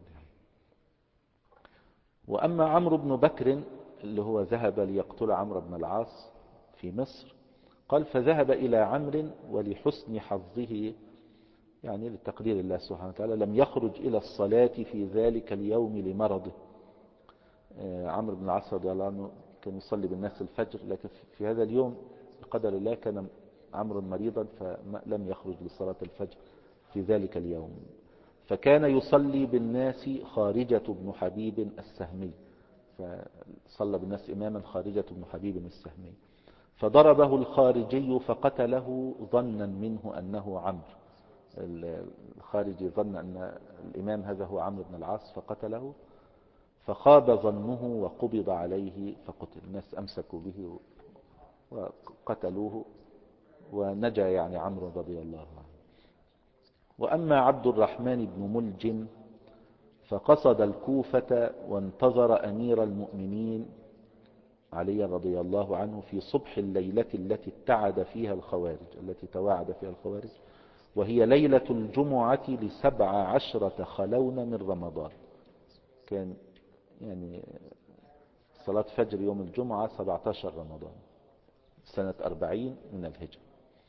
S1: وأما عمرو بن بكر اللي هو ذهب ليقتل عمرو بن العاص في مصر، قال فذهب إلى عمرو ولحسن حظه يعني لتقدير الله سبحانه وتعالى لم يخرج إلى الصلاة في ذلك اليوم لمرضه. عمرو بن العاص رضي الله عنه كان يصلي بالناس الفجر، لكن في هذا اليوم بقدر الله كان عمرو مريضا فلم يخرج لصلاة الفجر في ذلك اليوم، فكان يصلي بالناس خارجة بن حبيب السهمي، فصلى بالناس إماما خارجة بن حبيب السهمي، فضربه الخارجي فقتله ظنا منه أنه عمرو. الخارجي ظن أن الإمام هذا هو عمرو بن العاص فقتله، فخاب ظنه وقبض عليه فقتل. الناس أمسكوا به وقتلوه ونجا يعني عمرو رضي الله عنه. وأما عبد الرحمن بن ملجم فقصد الكوفة وانتظر أمير المؤمنين علي رضي الله عنه في صبح الليلة التي اتعد فيها الخوارج، التي تواعد فيها الخوارج، وهي ليلة الجمعة ل17 خلون من رمضان. كان يعني صلاة فجر يوم الجمعة 17 رمضان سنة 40 من الهجرة.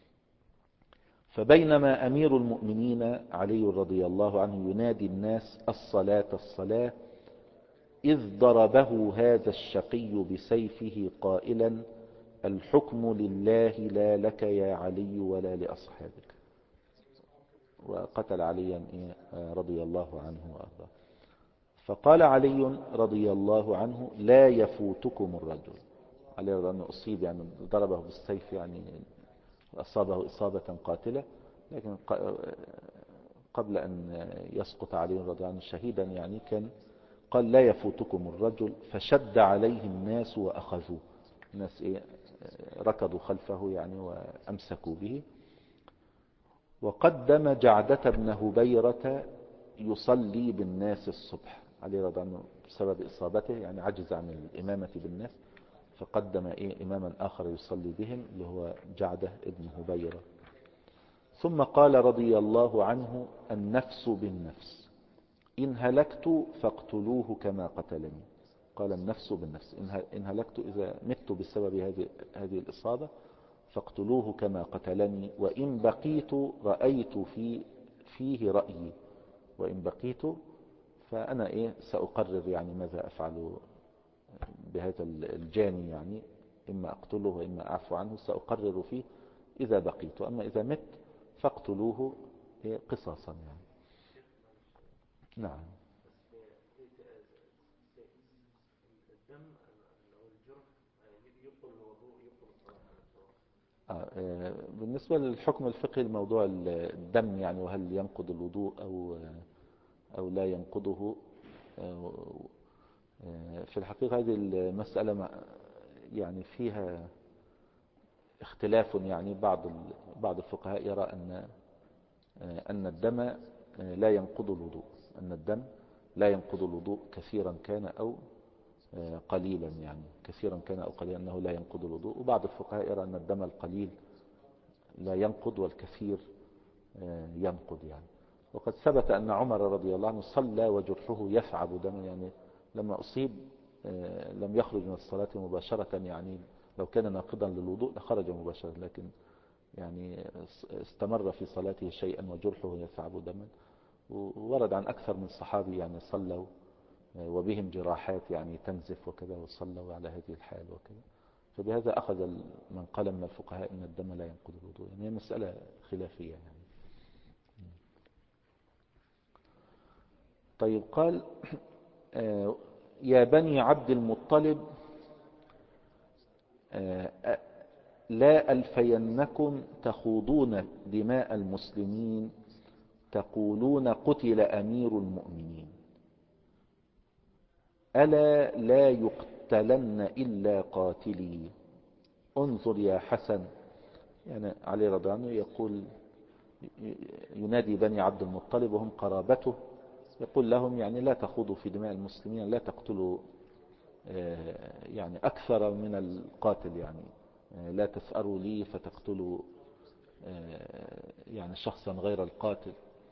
S1: فبينما أمير المؤمنين علي رضي الله عنه ينادي الناس الصلاة الصلاة، إذ ضربه هذا الشقي بسيفه قائلا الحكم لله لا لك يا علي ولا لأصحابك، وقتل عليا رضي الله عنه وأرضاه. فقال علي رضي الله عنه لا يفوتكم الرجل. علي رضي الله عنه أصيب يعني ضربه بالسيف يعني أصابه إصابة قاتلة، لكن قبل أن يسقط علي رضي الله عنه شهيدا يعني قال لا يفوتكم الرجل، فشد عليه الناس وأخذوه. الناس ركضوا خلفه يعني وأمسكوا به. وقدم جعدة بن هبيرة يصلي بالناس الصبح. علي رضي الله عنه بسبب إصابته يعني عجز عن الإمامة بالناس، فقدم إماما آخر يصلي بهم اللي هو جعدة بن هبيرة. ثم قال رضي الله عنه النفس بالنفس، إن هلكت فاقتلوه كما قتلني. قال النفس بالنفس، إن هلكت إذا مت بسبب هذه الإصابة فاقتلوه كما قتلني، وإن بقيت رأيت فيه رأيي، وإن بقيت فأنا سأقرر يعني ماذا أفعل بهذا الجاني، يعني إما أقتله وإما أعفو عنه، سأقرر فيه إذا بقيت، وأما إذا مت فاقتلوه قصاصا يعني. نعم.
S2: الدم أو الجرح يبطل الوضوء يبطل الصلاة على الصواب.
S1: بالنسبة للحكم الفقهي الموضوع الدم يعني، وهل ينقض الوضوء أو لا ينقضه، في الحقيقة هذه المسألة يعني فيها اختلاف، يعني بعض الفقهاء يرى أن الدم لا ينقض الوضوء، أن الدم لا ينقض الوضوء كثيرا كان أو قليلا، يعني كثيرا كان أو قليلا أنه لا ينقض الوضوء. وبعض الفقهاء يرى أن الدم القليل لا ينقض والكثير ينقض يعني. وقد ثبت أن عمر رضي الله عنه صلى وجرحه يثعب دما، يعني لما أصيب لم يخرج من الصلاة مباشرة، يعني لو كان ناقضا للوضوء لخرج مباشرة، لكن يعني استمر في صلاته شيئا وجرحه يثعب دما. وورد عن أكثر من صحابي يعني صلوا وبهم جراحات يعني تنزف وكذا، وصلوا على هذه الحال وكذا. فبهذا أخذ من قال من الفقهاء أن الدم لا ينقض الوضوء، يعني هي مسألة خلافية يعني. طيب قال يا بني عبد المطلب لا ألفينكم تخوضون دماء المسلمين تقولون قتل أمير المؤمنين، ألا لا يقتلن إلا قاتلي. انظر يا حسن، يعني علي رضي الله عنه يقول ينادي بني عبد المطلب وهم قرابته، يقول لهم يعني لا تخوضوا في دماء المسلمين، لا تقتلوا يعني أكثر من القاتل، يعني لا تثأروا لي فتقتلوا يعني شخصا غير القاتل.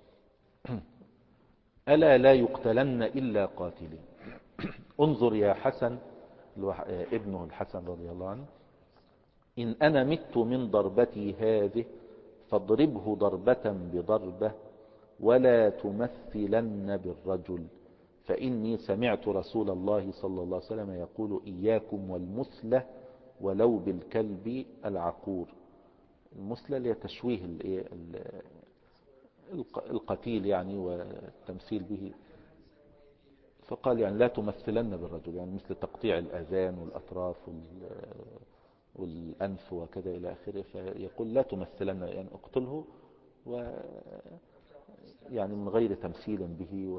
S1: ألا لا يقتلن إلا قاتلي. انظر يا حسن، ابنه الحسن رضي الله عنه، إن أنا مت من ضربتي هذه فاضربه ضربة بضربة ولا تمثلن بالرجل، فإني سمعت رسول الله صلى الله عليه وسلم يقول إياكم والمثلة ولو بالكلب العقور. المثلة هي تشويه القتيل يعني والتمثيل به. فقال يعني لا تمثلن بالرجل، يعني مثل تقطيع الآذان والأطراف والأنف وكذا إلى آخره. فيقول لا تمثلن، يعني اقتله يعني من غير تمثيل به.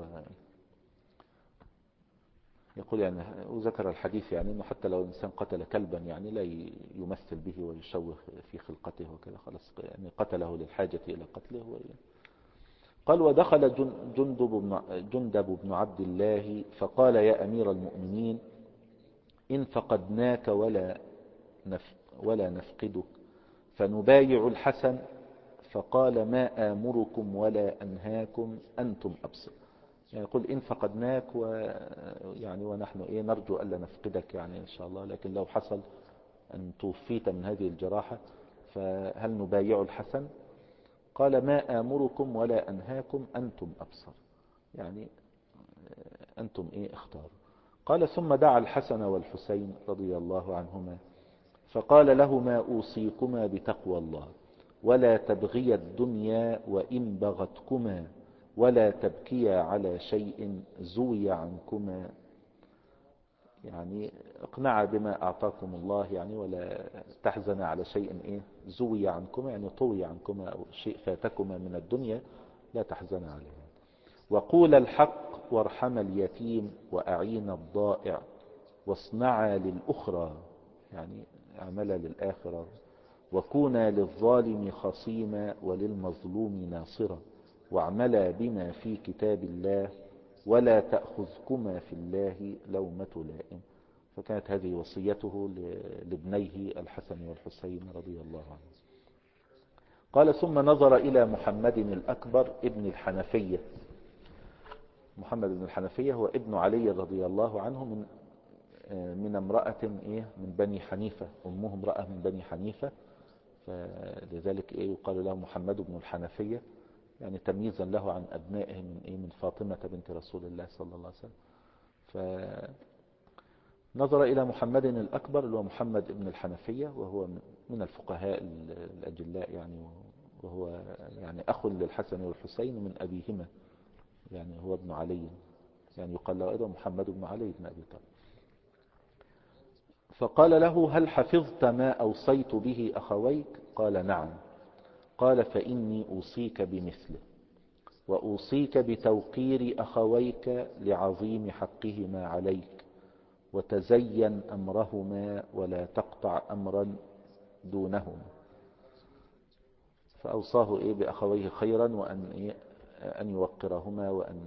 S1: يقول يعني، وذكر الحديث يعني انه حتى لو الانسان قتل كلبا يعني لا يمثل به ويشوه في خلقته وكذا، خلاص يعني قتله للحاجة الى قتله. قال ودخل جندب بن عبد الله فقال يا امير المؤمنين ان فقدناك ولا نفقدك فنبايع الحسن. فقال ما آمركم ولا أنهاكم أنتم أبصر، يعني يقول إن فقدناك يعني ونحن نرجو ألا نفقدك يعني إن شاء الله، لكن لو حصل أن توفيت من هذه الجراحة فهل نبايع الحسن؟ قال ما آمركم ولا أنهاكم أنتم أبصر، يعني أنتم اختاروا. قال ثم دعا الحسن والحسين رضي الله عنهما فقال لهما أوصيكما بتقوى الله ولا تبغيا الدنيا وإن بغتكما ولا تبكيا على شيء زوي عنكما، يعني اقنعا بما أعطاكم الله يعني ولا تحزن على شيء زوي عنكما، يعني طوي عنكما أو شيء فاتكما من الدنيا لا تحزن عليه. وقول الحق وارحم اليتيم وأعين الضائع واصنعا للأخرى، يعني اعملا للآخرة. وكونا للظالم خصيما وللمظلوم ناصرا واعملا بما في كتاب الله ولا تأخذكما في الله لومة لائم. فكانت هذه وصيته لابنيه الحسن والحسين رضي الله عنه. قال ثم نظر إلى محمد الأكبر ابن الحنفية. محمد بن الحنفية هو ابن علي رضي الله عنه من امرأة من بني حنيفة، أمه امرأة من بني حنيفة، فلذلك يقال له محمد بن الحنفية يعني تمييزا له عن أبنائه من فاطمة بنت رسول الله صلى الله عليه وسلم. فنظر إلى محمد الأكبر اللي هو محمد ابن الحنفية، وهو من الفقهاء الأجلاء يعني، وهو يعني أخ للحسن والحسين من أبيهما، يعني هو ابن علي، يعني يقال له أيضا محمد بن علي بن أبي طالب. فقال له: هل حفظت ما أوصيت به أخويك؟ قال: نعم. قال: فإني أوصيك بمثله، وأوصيك بتوقير أخويك لعظيم حقهما عليك، وتزين أمرهما ولا تقطع أمرا دونهما. فأوصاه بأخويه خيرا، وأن أن يوقرهما، وأن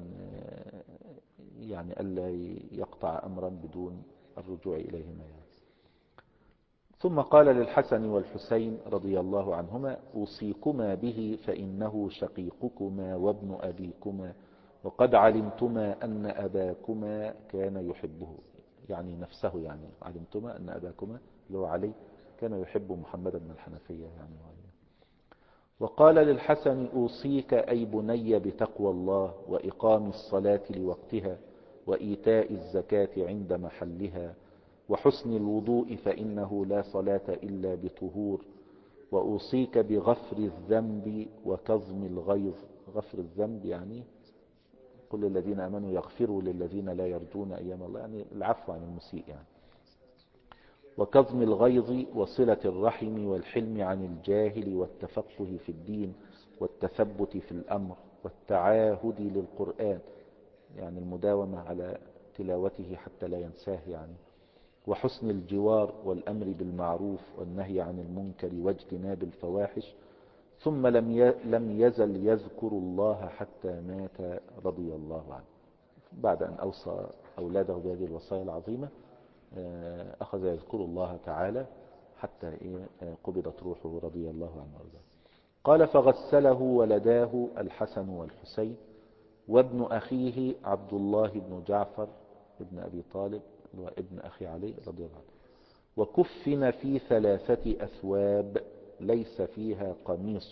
S1: يعني ألا يقطع أمرا بدون الرجوع إليهما يعني. ثم قال للحسن والحسين رضي الله عنهما: أوصيكما به فإنه شقيقكما وابن أبيكما، وقد علمتما أن أباكما كان يحبه، يعني نفسه، يعني علمتما أن أباكما اللي هو علي كان يحب محمد بن الحنفية يعني. وقال للحسن: أوصيك أي بني بتقوى الله، وإقام الصلاة لوقتها، وإيتاء الزكاة عند محلها، وحسن الوضوء، فإنه لا صلاة إلا بطهور، وأوصيك بغفر الذنب وكظم الغيظ. غفر الذنب يعني كل الذين آمنوا يغفروا للذين لا يرجون أيام الله، يعني العفو عن المسيء يعني. وكظم الغيظ، وصلة الرحم، والحلم عن الجاهل، والتفقه في الدين، والتثبت في الأمر، والتعاهد للقرآن، يعني المداومة على تلاوته حتى لا ينساه يعني. وحسن الجوار، والأمر بالمعروف، والنهي عن المنكر، واجتناب الفواحش. ثم لم يزل يذكر الله حتى مات رضي الله عنه. بعد أن أوصى أولاده بهذه الوصايا العظيمة، أخذ يذكر الله تعالى حتى قبضت روحه رضي الله عنه وارضاه. قال: فغسله ولداه الحسن والحسين، وابن أخيه عبد الله بن جعفر ابن أبي طالب وابن أخي علي رضي الله عنه، وكفن في 3 أثواب ليس فيها قميص.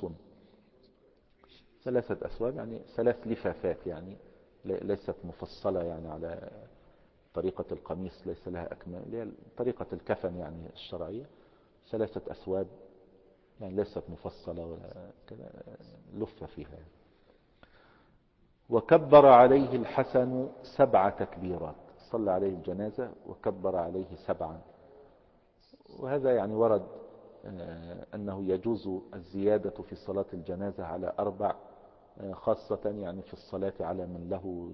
S1: 3 أثواب يعني 3 لفافات، يعني ليست مفصلة يعني على طريقة القميص، ليس لها أكمام، طريقة الكفن يعني الشرعية. 3 أثواب يعني ليست مفصلة ولا كذا، لف فيها. وكبر عليه الحسن 7 تكبيرات، صلى عليه الجنازة وكبر عليه 7. وهذا يعني ورد أنه يجوز الزيادة في صلاة الجنازة على 4، خاصة يعني في الصلاة على من له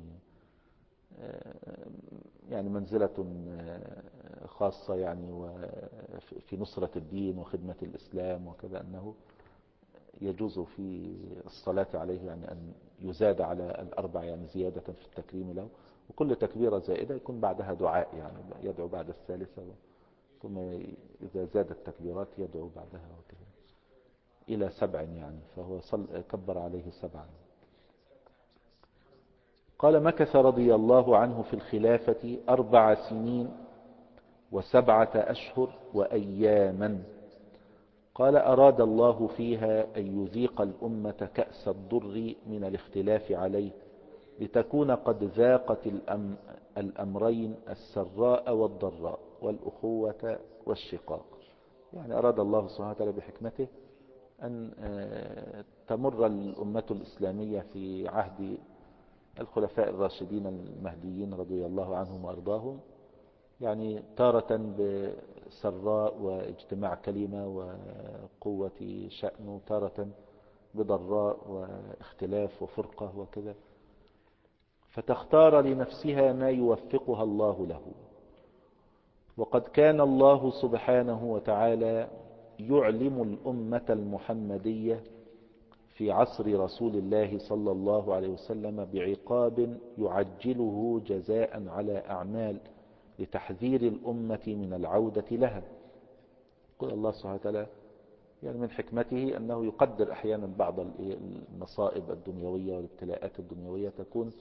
S1: يعني منزلة خاصة يعني وفي نصرة الدين وخدمة الإسلام وكذا، أنه يجوز في الصلاة عليه يعني أن يزاد على 4 يعني زيادة في التكريم له. وكل تكبيرة زائدة يكون بعدها دعاء، يعني يدعو بعد الثالثة، ثم إذا زاد التكبيرات يدعو بعدها وكذا إلى 7 يعني. فهو كبر عليه 7. قال: مكث رضي الله عنه في الخلافة 4 سنين و7 أشهر وأياما. قال: أراد الله فيها أن يذيق الأمة كأس الضر من الاختلاف عليه، لتكون قد ذاقت الأمرين، السراء والضراء، والأخوة والشقاق. يعني أراد الله سبحانه وتعالى بحكمته أن تمر الأمة الإسلامية في عهد الخلفاء الراشدين المهديين رضي الله عنهم وأرضاهم، يعني تارة بسراء واجتماع كلمة وقوة شأن، وتارة بضراء واختلاف وفرقة وكذا، فتختار لنفسها ما يوفقها الله له. وقد كان الله سبحانه وتعالى يعلم الأمة المحمدية في عصر رسول الله صلى الله عليه وسلم بعقاب يعجله جزاء على أعمال، لتحذير الأمة من العودة لها. يقول الله سبحانه وتعالى يعني من حكمته أنه يقدر أحيانا بعض المصائب الدنيوية والابتلاءات الدنيوية تكون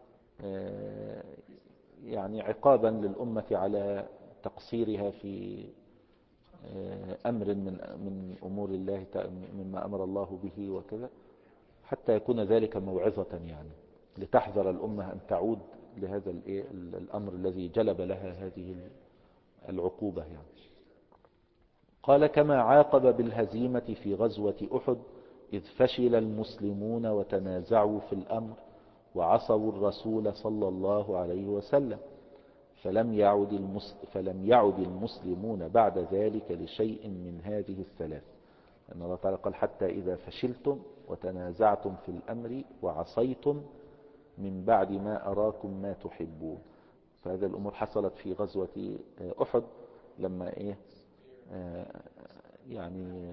S1: يعني عقابا للأمة على تقصيرها في أمر من أمور الله، مما أمر الله به وكذا، حتى يكون ذلك موعظة يعني لتحذر الأمة أن تعود لهذا الأمر الذي جلب لها هذه العقوبة يعني. قال كما عاقب بالهزيمة في غزوة أحد إذ فشل المسلمون وتنازعوا في الأمر وعصوا الرسول صلى الله عليه وسلم فلم يعد المسلمون بعد ذلك لشيء من هذه الثلاث. أن الله تعالى قال حتى إذا فشلتم وتنازعتم في الأمر وعصيتم من بعد ما أراكم ما تحبون. فهذه الأمور حصلت في غزوة أحد لما يعني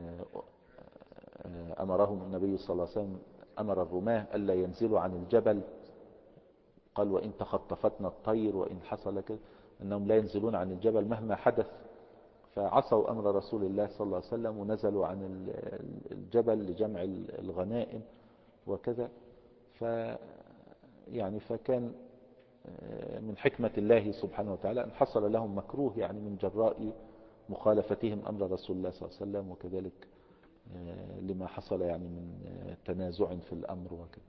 S1: أمرهم النبي صلى الله عليه وسلم، أمر الرماة ألا ينزلوا عن الجبل، قال وإن تخطفتنا الطير وإن حصل كذا، أنهم لا ينزلون عن الجبل مهما حدث. فعصوا أمر رسول الله صلى الله عليه وسلم ونزلوا عن الجبل لجمع الغنائم وكذا. فكان من حكمة الله سبحانه وتعالى أن حصل لهم مكروه يعني من جراء مخالفتهم أمر رسول الله صلى الله عليه وسلم، وكذلك لما حصل يعني من تنازع في الأمر وكذا.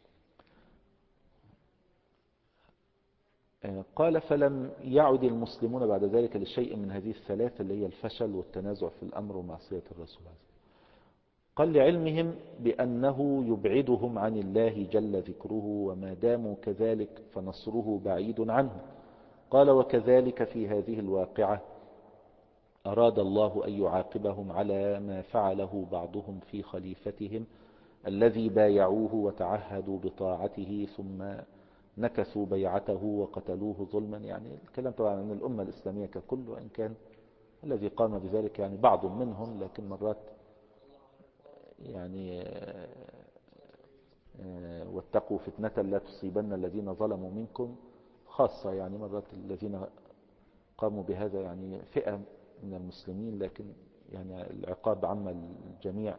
S1: قال فلم يعد المسلمون بعد ذلك لشيء من هذه الثلاث اللي هي الفشل والتنازع في الأمر ومعصية الرسول. قال لعلمهم بأنه يبعدهم عن الله جل ذكره، وما داموا كذلك فنصره بعيد عنه. قال وكذلك في هذه الواقعة أراد الله أن يعاقبهم على ما فعله بعضهم في خليفتهم الذي بايعوه وتعهدوا بطاعته ثم نكثوا بيعته وقتلوه ظلما. يعني الكلام طبعا عن الأمة الإسلامية ككل، وإن كان الذي قام بذلك يعني بعض منهم، لكن مرات يعني واتقوا فتنة لا تصيبن الذين ظلموا منكم خاصة. يعني مرات الذين قاموا بهذا يعني فئة من المسلمين، لكن يعني العقاب عم الجميع.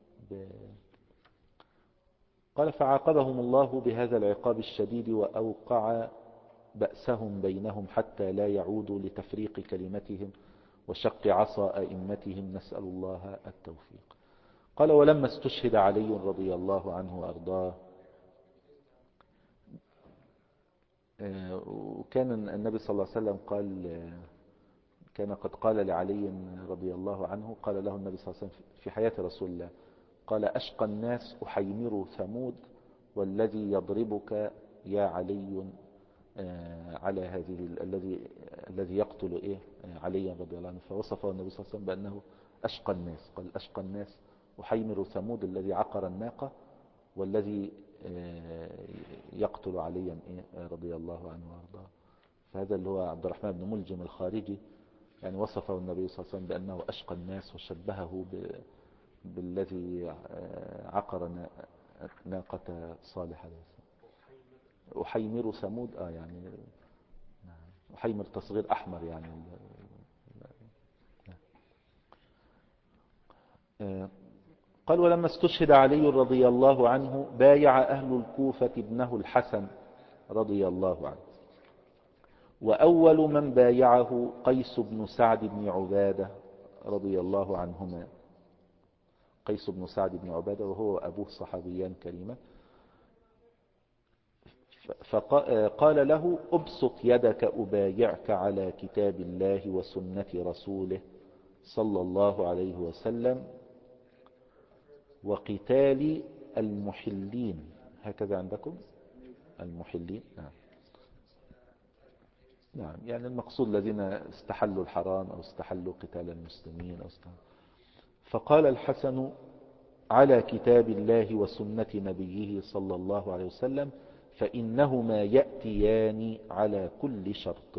S1: قال فعاقبهم الله بهذا العقاب الشديد وأوقع بأسهم بينهم حتى لا يعودوا لتفريق كلمتهم وشق عصا أئمتهم، نسأل الله التوفيق. قال ولما استشهد علي رضي الله عنه وأرضاه، وكان النبي صلى الله عليه وسلم كان قد قال لعلي رضي الله عنه، قال له النبي صلى الله عليه وسلم في حياة رسول الله، قال أشقى الناس أحيمر ثمود والذي يضربك يا علي على هذه الذي يقتل علي رضي الله عنه. فوصفه النبي صلى الله عليه وسلم بأنه أشقى الناس، قال أشقى الناس أحيمر ثمود الذي عقر الناقة والذي يقتل عليا رضي الله عنه وارضاه. فهذا اللي هو عبد الرحمن بن ملجم الخارجي، يعني وصفه النبي صلى الله عليه وسلم بأنه أشقى الناس، وشبهه بالذي عقر ناقة صالح عليه السلام. أحيمر ثمود يعني أحيمر تصغير أحمر يعني. قال ولما استشهد علي رضي الله عنه بايع أهل الكوفة ابنه الحسن رضي الله عنه، وأول من بايعه قيس بن سعد بن عبادة رضي الله عنهما. قيس بن سعد بن عبادة وهو أبوه صحابيان كريما. فقال له أبسط يدك أبايعك على كتاب الله وسنة رسوله صلى الله عليه وسلم وقتال المحلين. هكذا عندكم المحلين؟ نعم يعني المقصود الذين استحلوا الحرام أو استحلوا قتال المسلمين فقال الحسن على كتاب الله وسنة نبيه صلى الله عليه وسلم فإنهما يأتيان على كل شرط.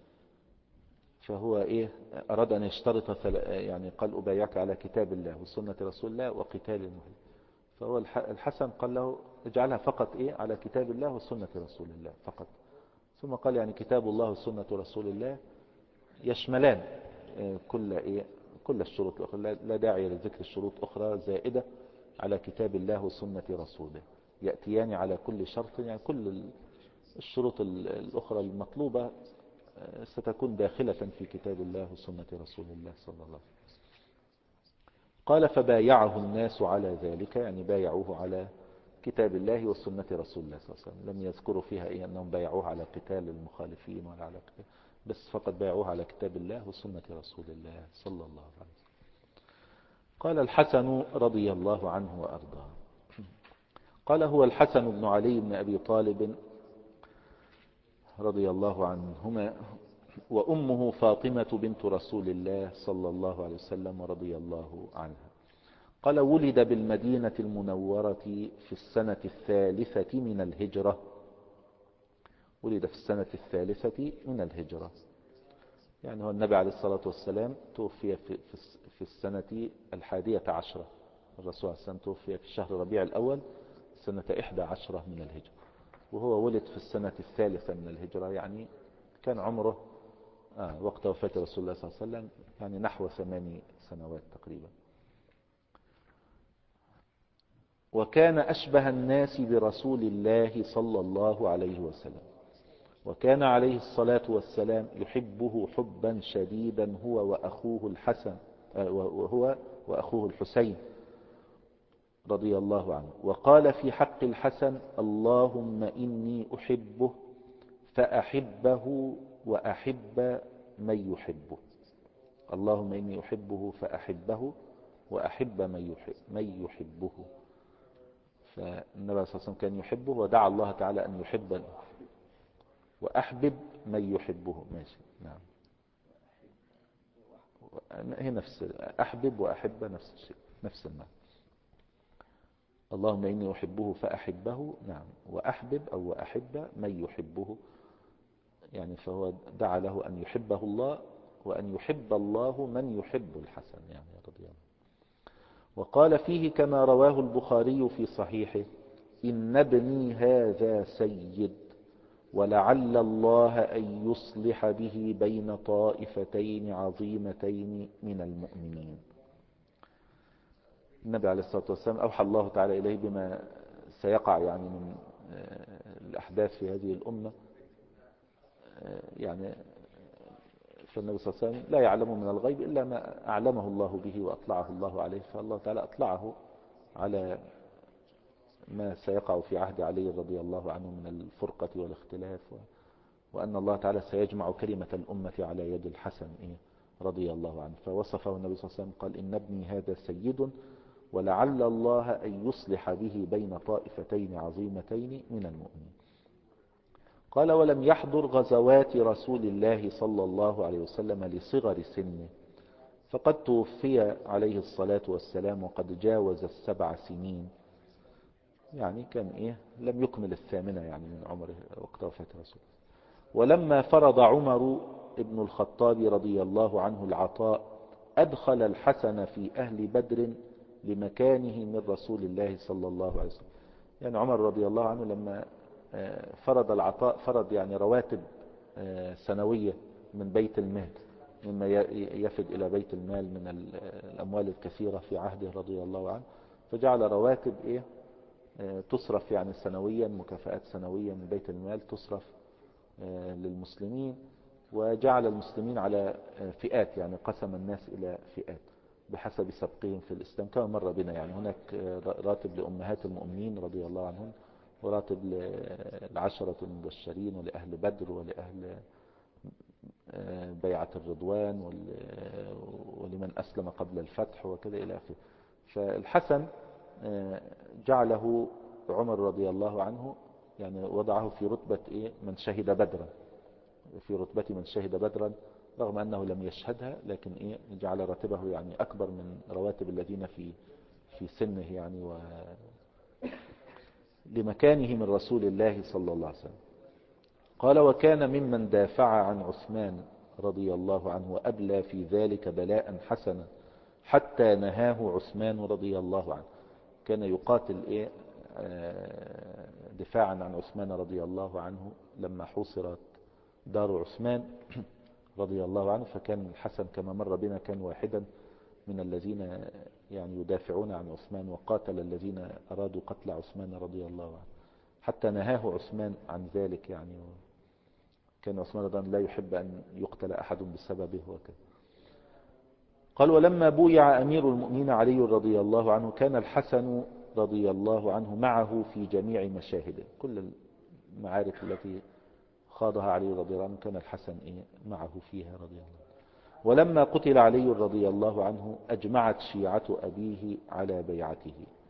S1: فهو أراد أن يشترط يعني قال أبايعك على كتاب الله وسنة رسول الله وقتال المحلين. فهو الحسن قال له اجعلها فقط على كتاب الله وسنة رسول الله فقط. ثم قال يعني كتاب الله وسنة رسول الله يشملان كل الشروط الأخرى، لا داعي لذكر الشروط أخرى زائدة على كتاب الله وسنة رسوله، يأتيان على كل شرط. يعني كل الشروط الأخرى المطلوبة ستكون داخلة في كتاب الله وسنة رسول الله صلى الله عليه وسلم. قال فبايعه الناس على ذلك، يعني بايعوه على كتاب الله وسنة رسول الله صلى الله عليه وسلم. لم يذكروا فيها أنهم بايعوه على قتال المخالفين ولا على قتال، بس فقط بايعوه على كتاب الله وسنة رسول الله صلى الله عليه وسلم. قال الحسن رضي الله عنه وأرضاه، قال هو الحسن بن علي بن أبي طالب رضي الله عنهما، وأمه فاطمة بنت رسول الله صلى الله عليه وسلم ورضي الله عنها. قال ولد بالمدينة المنورة في السنة الثالثة من الهجرة. ولد في السنة الثالثة من الهجرة، يعني هو النبي عليه الصلاة والسلام توفي في السنة 11. الرسول عليه السلام توفي في شهر ربيع الأول سنة 11 من الهجرة، وهو ولد في السنة الثالثة من الهجرة، يعني كان عمره وقت وفاة رسول الله صلى الله عليه وسلم يعني نحو 8 سنوات تقريبا. وكان أشبه الناس برسول الله صلى الله عليه وسلم، وكان عليه الصلاة والسلام يحبه حبا شديدا هو وأخوه الحسن وهو وأخوه الحسين رضي الله عنه. وقال في حق الحسن اللهم إني أحبه فأحبه وأحب من يحبه. اللهم إني أحبه فأحبه وأحب من يحبه. فالنبي صلى الله عليه وسلم كان يحبه ودعا الله تعالى أن يحب وأحبب من يحبه. ماشي، نعم، هي نفس أحبب وأحب نفس الشيء، نفس المعنى. اللهم إني أحبه فأحبه، نعم، وأحبب أو وأحب من يحبه، يعني فهو دعا له أن يحبه الله وأن يحب الله من يحب الحسن يعني رضي الله. وقال فيه كما رواه البخاري في صحيحه إن ابني هذا سيد ولعل الله أن يصلح به بين طائفتين عظيمتين من المؤمنين. النبي عليه الصلاة والسلام أوحى الله تعالى إليه بما سيقع يعني من الأحداث في هذه الأمة، يعني فالنبي صلى الله عليه وسلم لا يعلم من الغيب إلا ما أعلمه الله به وأطلعه الله عليه، فالله تعالى أطلعه على ما سيقع في عهد علي رضي الله عنه من الفرقة والاختلاف، وأن الله تعالى سيجمع كلمة الأمة على يد الحسن رضي الله عنه. فوصفه النبي صلى الله عليه وسلم قال إن ابني هذا سيد ولعل الله أن يصلح به بين طائفتين عظيمتين من المؤمنين. قال ولم يحضر غزوات رسول الله صلى الله عليه وسلم لصغر سنه، فقد توفي عليه الصلاة والسلام وقد جاوز 7 سنين، يعني كان لم يكمل 8 يعني من عمره وقت وفاة رسول. ولما فرض عمر ابن الخطاب رضي الله عنه العطاء أدخل الحسن في أهل بدر لمكانه من رسول الله صلى الله عليه وسلم. يعني عمر رضي الله عنه لما فرض العطاء فرض يعني رواتب سنوية من بيت المال، مما يفد إلى بيت المال من الأموال الكثيرة في عهده رضي الله عنه، فجعل رواتب تصرف يعني سنويا، مكافآت سنوية من بيت المال تصرف للمسلمين، وجعل المسلمين على فئات، يعني قسم الناس إلى فئات بحسب سبقهم في الإسلام كما مر بنا. يعني هناك راتب لأمهات المؤمنين رضي الله عنهم، وراتب للعشرة المبشرين ولأهل بدر ولأهل بيعة الرضوان ولمن أسلم قبل الفتح وكذا إلى آخره. فالحسن جعله عمر رضي الله عنه يعني وضعه في رتبة من شهد بدرا، في رتبة من شهد بدرا، رغم أنه لم يشهدها، لكن جعل راتبه يعني أكبر من رواتب الذين في سنه يعني لمكانه من رسول الله صلى الله عليه وسلم. قال وكان ممن دافع عن عثمان رضي الله عنه وأبلى في ذلك بلاء حسنا حتى نهاه عثمان رضي الله عنه. كان يقاتل دفاعا عن عثمان رضي الله عنه لما حوصرت دار عثمان رضي الله عنه، فكان الحسن كما مر بنا كان واحدا من الذين يعني يدافعون عن عثمان، وقاتل الذين أرادوا قتل عثمان رضي الله عنه حتى نهاه عثمان عن ذلك. يعني كان عثمان رضي الله عنه لا يحب أن يقتل أحد بسببه وكذا. قال ولما بويع أمير المؤمنين علي رضي الله عنه كان الحسن رضي الله عنه معه في جميع مشاهده. كل المعارك التي خاضها علي رضي الله عنه كان الحسن معه فيها رضي الله عنه. ولما قتل علي رضي الله عنه أجمعت شيعة أبيه على بيعته.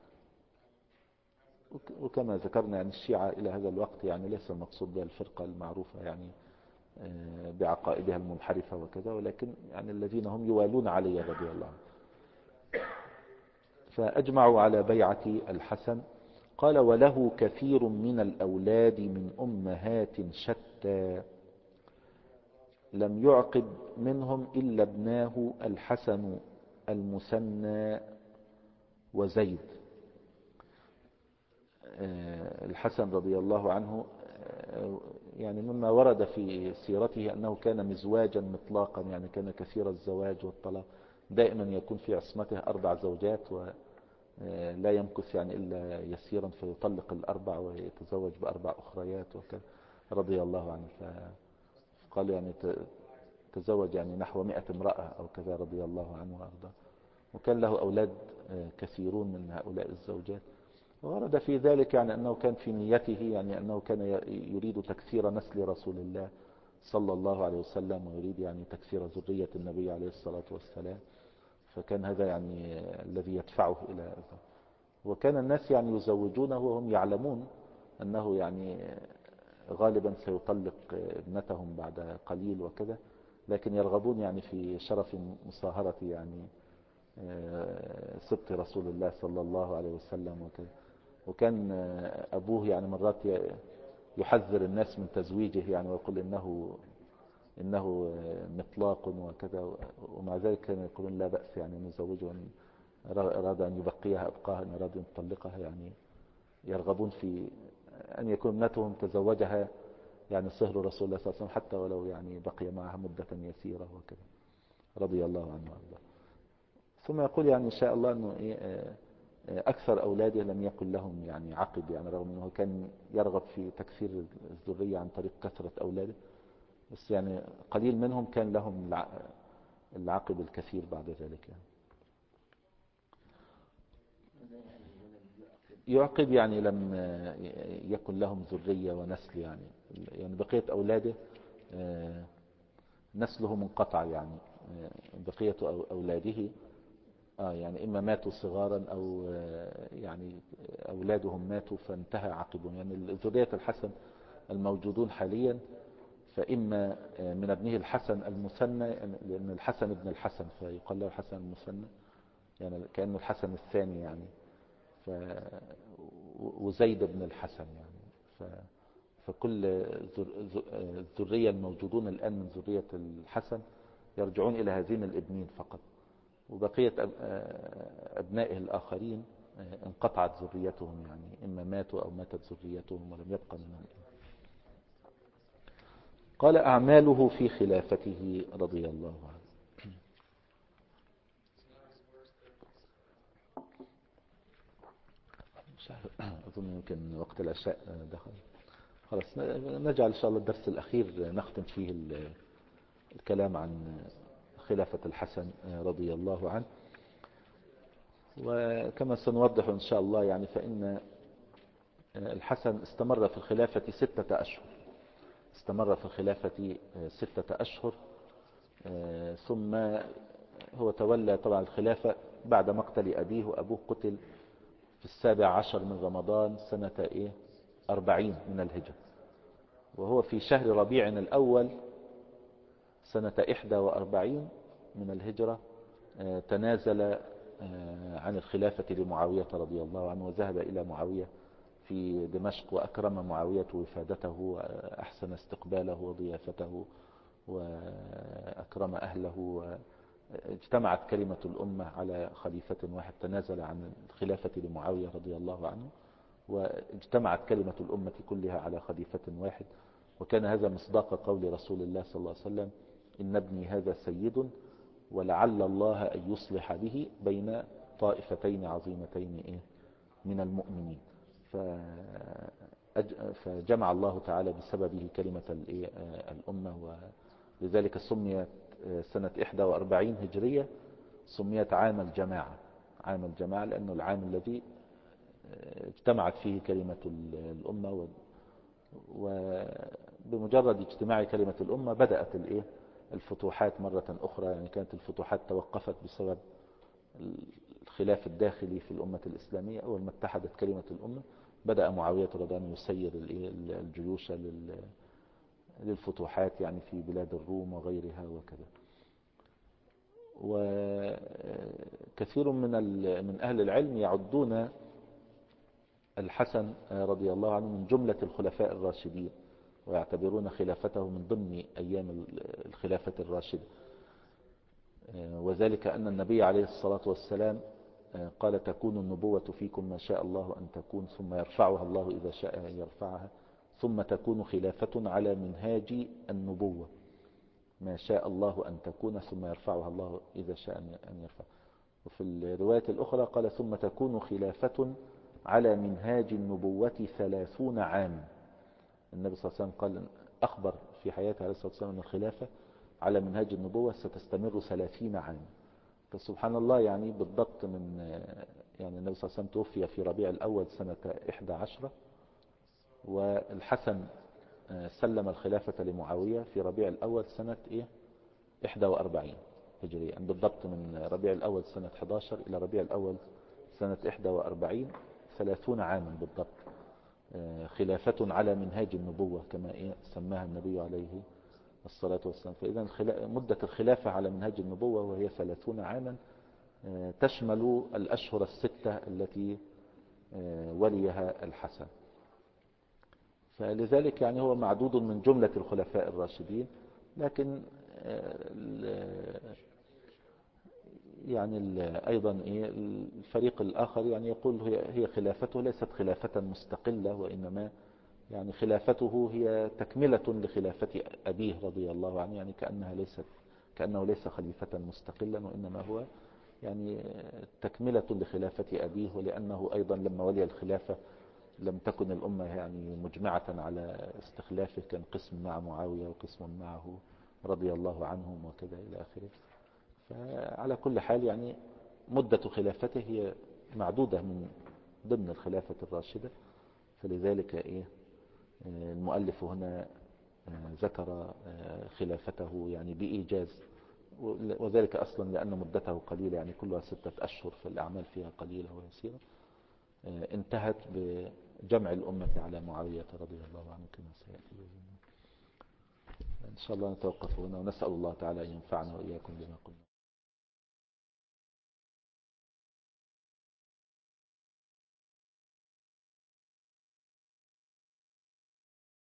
S1: وكما ذكرنا يعني الشيعة إلى هذا الوقت يعني ليس المقصود بها الفرقة المعروفة يعني بعقائدها المنحرفة وكذا، ولكن يعني الذين هم يوالون علي رضي الله عنه. فأجمعوا على بيعة الحسن. قال: وله كثير من الأولاد من أمهات شتى لم يعقب منهم إلا ابناه الحسن المثنى وزيد. الحسن رضي الله عنه يعني مما ورد في سيرته أنه كان مزواجا مطلاقا، يعني كان كثير الزواج والطلاق، دائما يكون في عصمته 4 زوجات ولا يمكث يعني إلا يسيرا فيطلق ال4 ويتزوج ب4 أخريات وكذا رضي الله عنه. فقال يعني تزوج يعني نحو 100 امرأة أو كذا رضي الله عنه وأرضاه، وكان له أولاد كثيرون من هؤلاء الزوجات. ورد في ذلك يعني أنه كان في نيته يعني أنه كان يريد تكثير نسل رسول الله صلى الله عليه وسلم، ويريد يعني تكثير ذرية النبي عليه الصلاة والسلام. فكان هذا يعني الذي يدفعه إلى هذا. وكان الناس يعني يزوجونه وهم يعلمون أنه يعني غالبا سيطلق ابنتهم بعد قليل وكذا، لكن يرغبون يعني في شرف مصاهرة يعني سبط رسول الله صلى الله عليه وسلم وكذا. وكان أبوه يعني مرات يحذر الناس من تزويجه يعني ويقول إنه مطلاق وكذا، ومع ذلك كانوا يقولون لا بأس يعني نزوجه، إن أراد أن يبقيها أبقاها، إن أراد أن يطلقها يعني يرغبون في أن يكون ابنتهم تزوجها يعني صهر رسول الله صلى الله عليه وسلم حتى ولو يعني بقي معها مدة يسيرة وكذا رضي الله عنه وارضاه. ثم يقول يعني إن شاء الله أنه أكثر أولاده لم يكن لهم يعني عقب، يعني رغم أنه كان يرغب في تكثير الذرية عن طريق كثرة أولاده، بس يعني قليل منهم كان لهم العقب الكثير بعد ذلك. يعني يعقب يعني لم يكن لهم ذرية ونسل، يعني بقية أولاده نسله منقطع، يعني بقية أولاده يعني إما ماتوا صغارا أو يعني أولادهم ماتوا فانتهى عقبهم. يعني ذرية الحسن الموجودون حاليا فإما من ابنه الحسن المثنى، لأن الحسن ابن الحسن فيقال له الحسن المثنى، يعني كأنه الحسن الثاني يعني، وزيد بن الحسن يعني. فكل الذرية الموجودون الآن من ذرية الحسن يرجعون إلى هذين الابنين فقط، وبقية أبنائه الآخرين انقطعت ذريتهم، يعني إما ماتوا أو ماتت ذريتهم ولم يبقى منهم. قال: أعماله في خلافته رضي الله عنه. أظن يمكن وقت العشاء دخل، خلاص نجعل إن شاء الله الدرس الأخير نختم فيه الكلام عن خلافة الحسن رضي الله عنه. وكما سنوضح إن شاء الله يعني فإن الحسن استمر في الخلافة 6 أشهر، استمر في الخلافة 6 أشهر، ثم هو تولى طبعا الخلافة بعد مقتل أبيه، وأبوه قتل في 17 من رمضان سنة 40 من الهجرة، وهو في شهر ربيع الأول سنة 41 من الهجرة تنازل عن الخلافة لمعاوية رضي الله عنه، وذهب إلى معاوية في دمشق، وأكرم معاوية وفادته وأحسن استقباله وضيافته وأكرم أهله، واجتمعت كلمة الأمة على خليفة واحد. تنازل عن الخلافة لمعاوية رضي الله عنه، واجتمعت كلمة الأمة كلها على خليفة واحد. وكان هذا مصداق قول رسول الله صلى الله عليه وسلم: إن ابني هذا سيد ولعل الله أن يصلح به بين طائفتين عظيمتين من المؤمنين. فجمع الله تعالى بسببه كلمة الأمة، ولذلك سميت سنة 41 هجرية سميت عام الجماعة، عام الجماعة، لأنه العام الذي اجتمعت فيه كلمة الأمة، وبمجرد اجتماع كلمة الأمة بدأت الفتوحات مرة أخرى. يعني كانت الفتوحات توقفت بسبب الخلاف الداخلي في الأمة الإسلامية. أول ما اتحدت كلمة الأمة بدأ معاوية رضي الله عنه يسير الجيوش للفتوحات يعني في بلاد الروم وغيرها وكذا. وكثير من أهل العلم يعدون الحسن رضي الله عنه من جملة الخلفاء الراشدين، ويعتبرون خلافته من ضمن أيام الخلافة الراشدة. وذلك أن النبي عليه الصلاة والسلام قال: تكون النبوة فيكم ما شاء الله أن تكون، ثم يرفعها الله إذا شاء أن يرفعها، ثم تكون خلافة على منهاج النبوة ما شاء الله أن تكون، ثم يرفعها الله إذا شاء أن يرفعها. وفي الرواية الأخرى قال: ثم تكون خلافة على منهاج النبوة 30 عام. النبي صلى الله عليه وسلم قال، أخبر في حياته عليه الصلاة والسلام أن الخلافة على منهاج النبوة ستستمر 30 عام. فسبحان الله، يعني بالضبط يعني النبي صلى الله عليه وسلم توفي في ربيع الأول سنة 11، والحسن سلم الخلافة لمعاوية في ربيع الأول سنة 41 هجرية. يعني بالضبط من ربيع الأول سنة 11 إلى ربيع الأول سنة 41، 30 عاما بالضبط، خلافة على منهاج النبوة كما سماها النبي عليه الصلاة والسلام. فإذا مدة الخلافة على منهاج النبوة وهي 30 عاما تشمل الأشهر الستة التي وليها الحسن. فلذلك يعني هو معدود من جملة الخلفاء الراشدين. لكن يعني أيضا الفريق الآخر يعني يقول هي خلافته ليست خلافة مستقلة، وإنما يعني خلافته هي تكملة لخلافة أبيه رضي الله عنه، يعني كأنه ليس خليفة مستقلا، وإنما هو يعني تكملة لخلافة أبيه. ولأنه أيضا لما ولي الخلافة لم تكن الأمة يعني مجمعة على استخلافه، كان قسم مع معاوية وقسم معه رضي الله عنهم وكذا إلى آخره. فعلى كل حال يعني مدة خلافته هي معدودة من ضمن الخلافة الراشدة. فلذلك المؤلف هنا ذكر خلافته يعني بإيجاز، وذلك أصلا لأن مدته قليلة، يعني كلها 6 أشهر، فالأعمال فيها قليلة ويسيرة. انتهت بجمع الأمة على معاوية رضي الله عنه كما سيأتي. إن شاء الله نتوقف هنا، ونسأل الله تعالى أن ينفعنا وإياكم بما قلنا.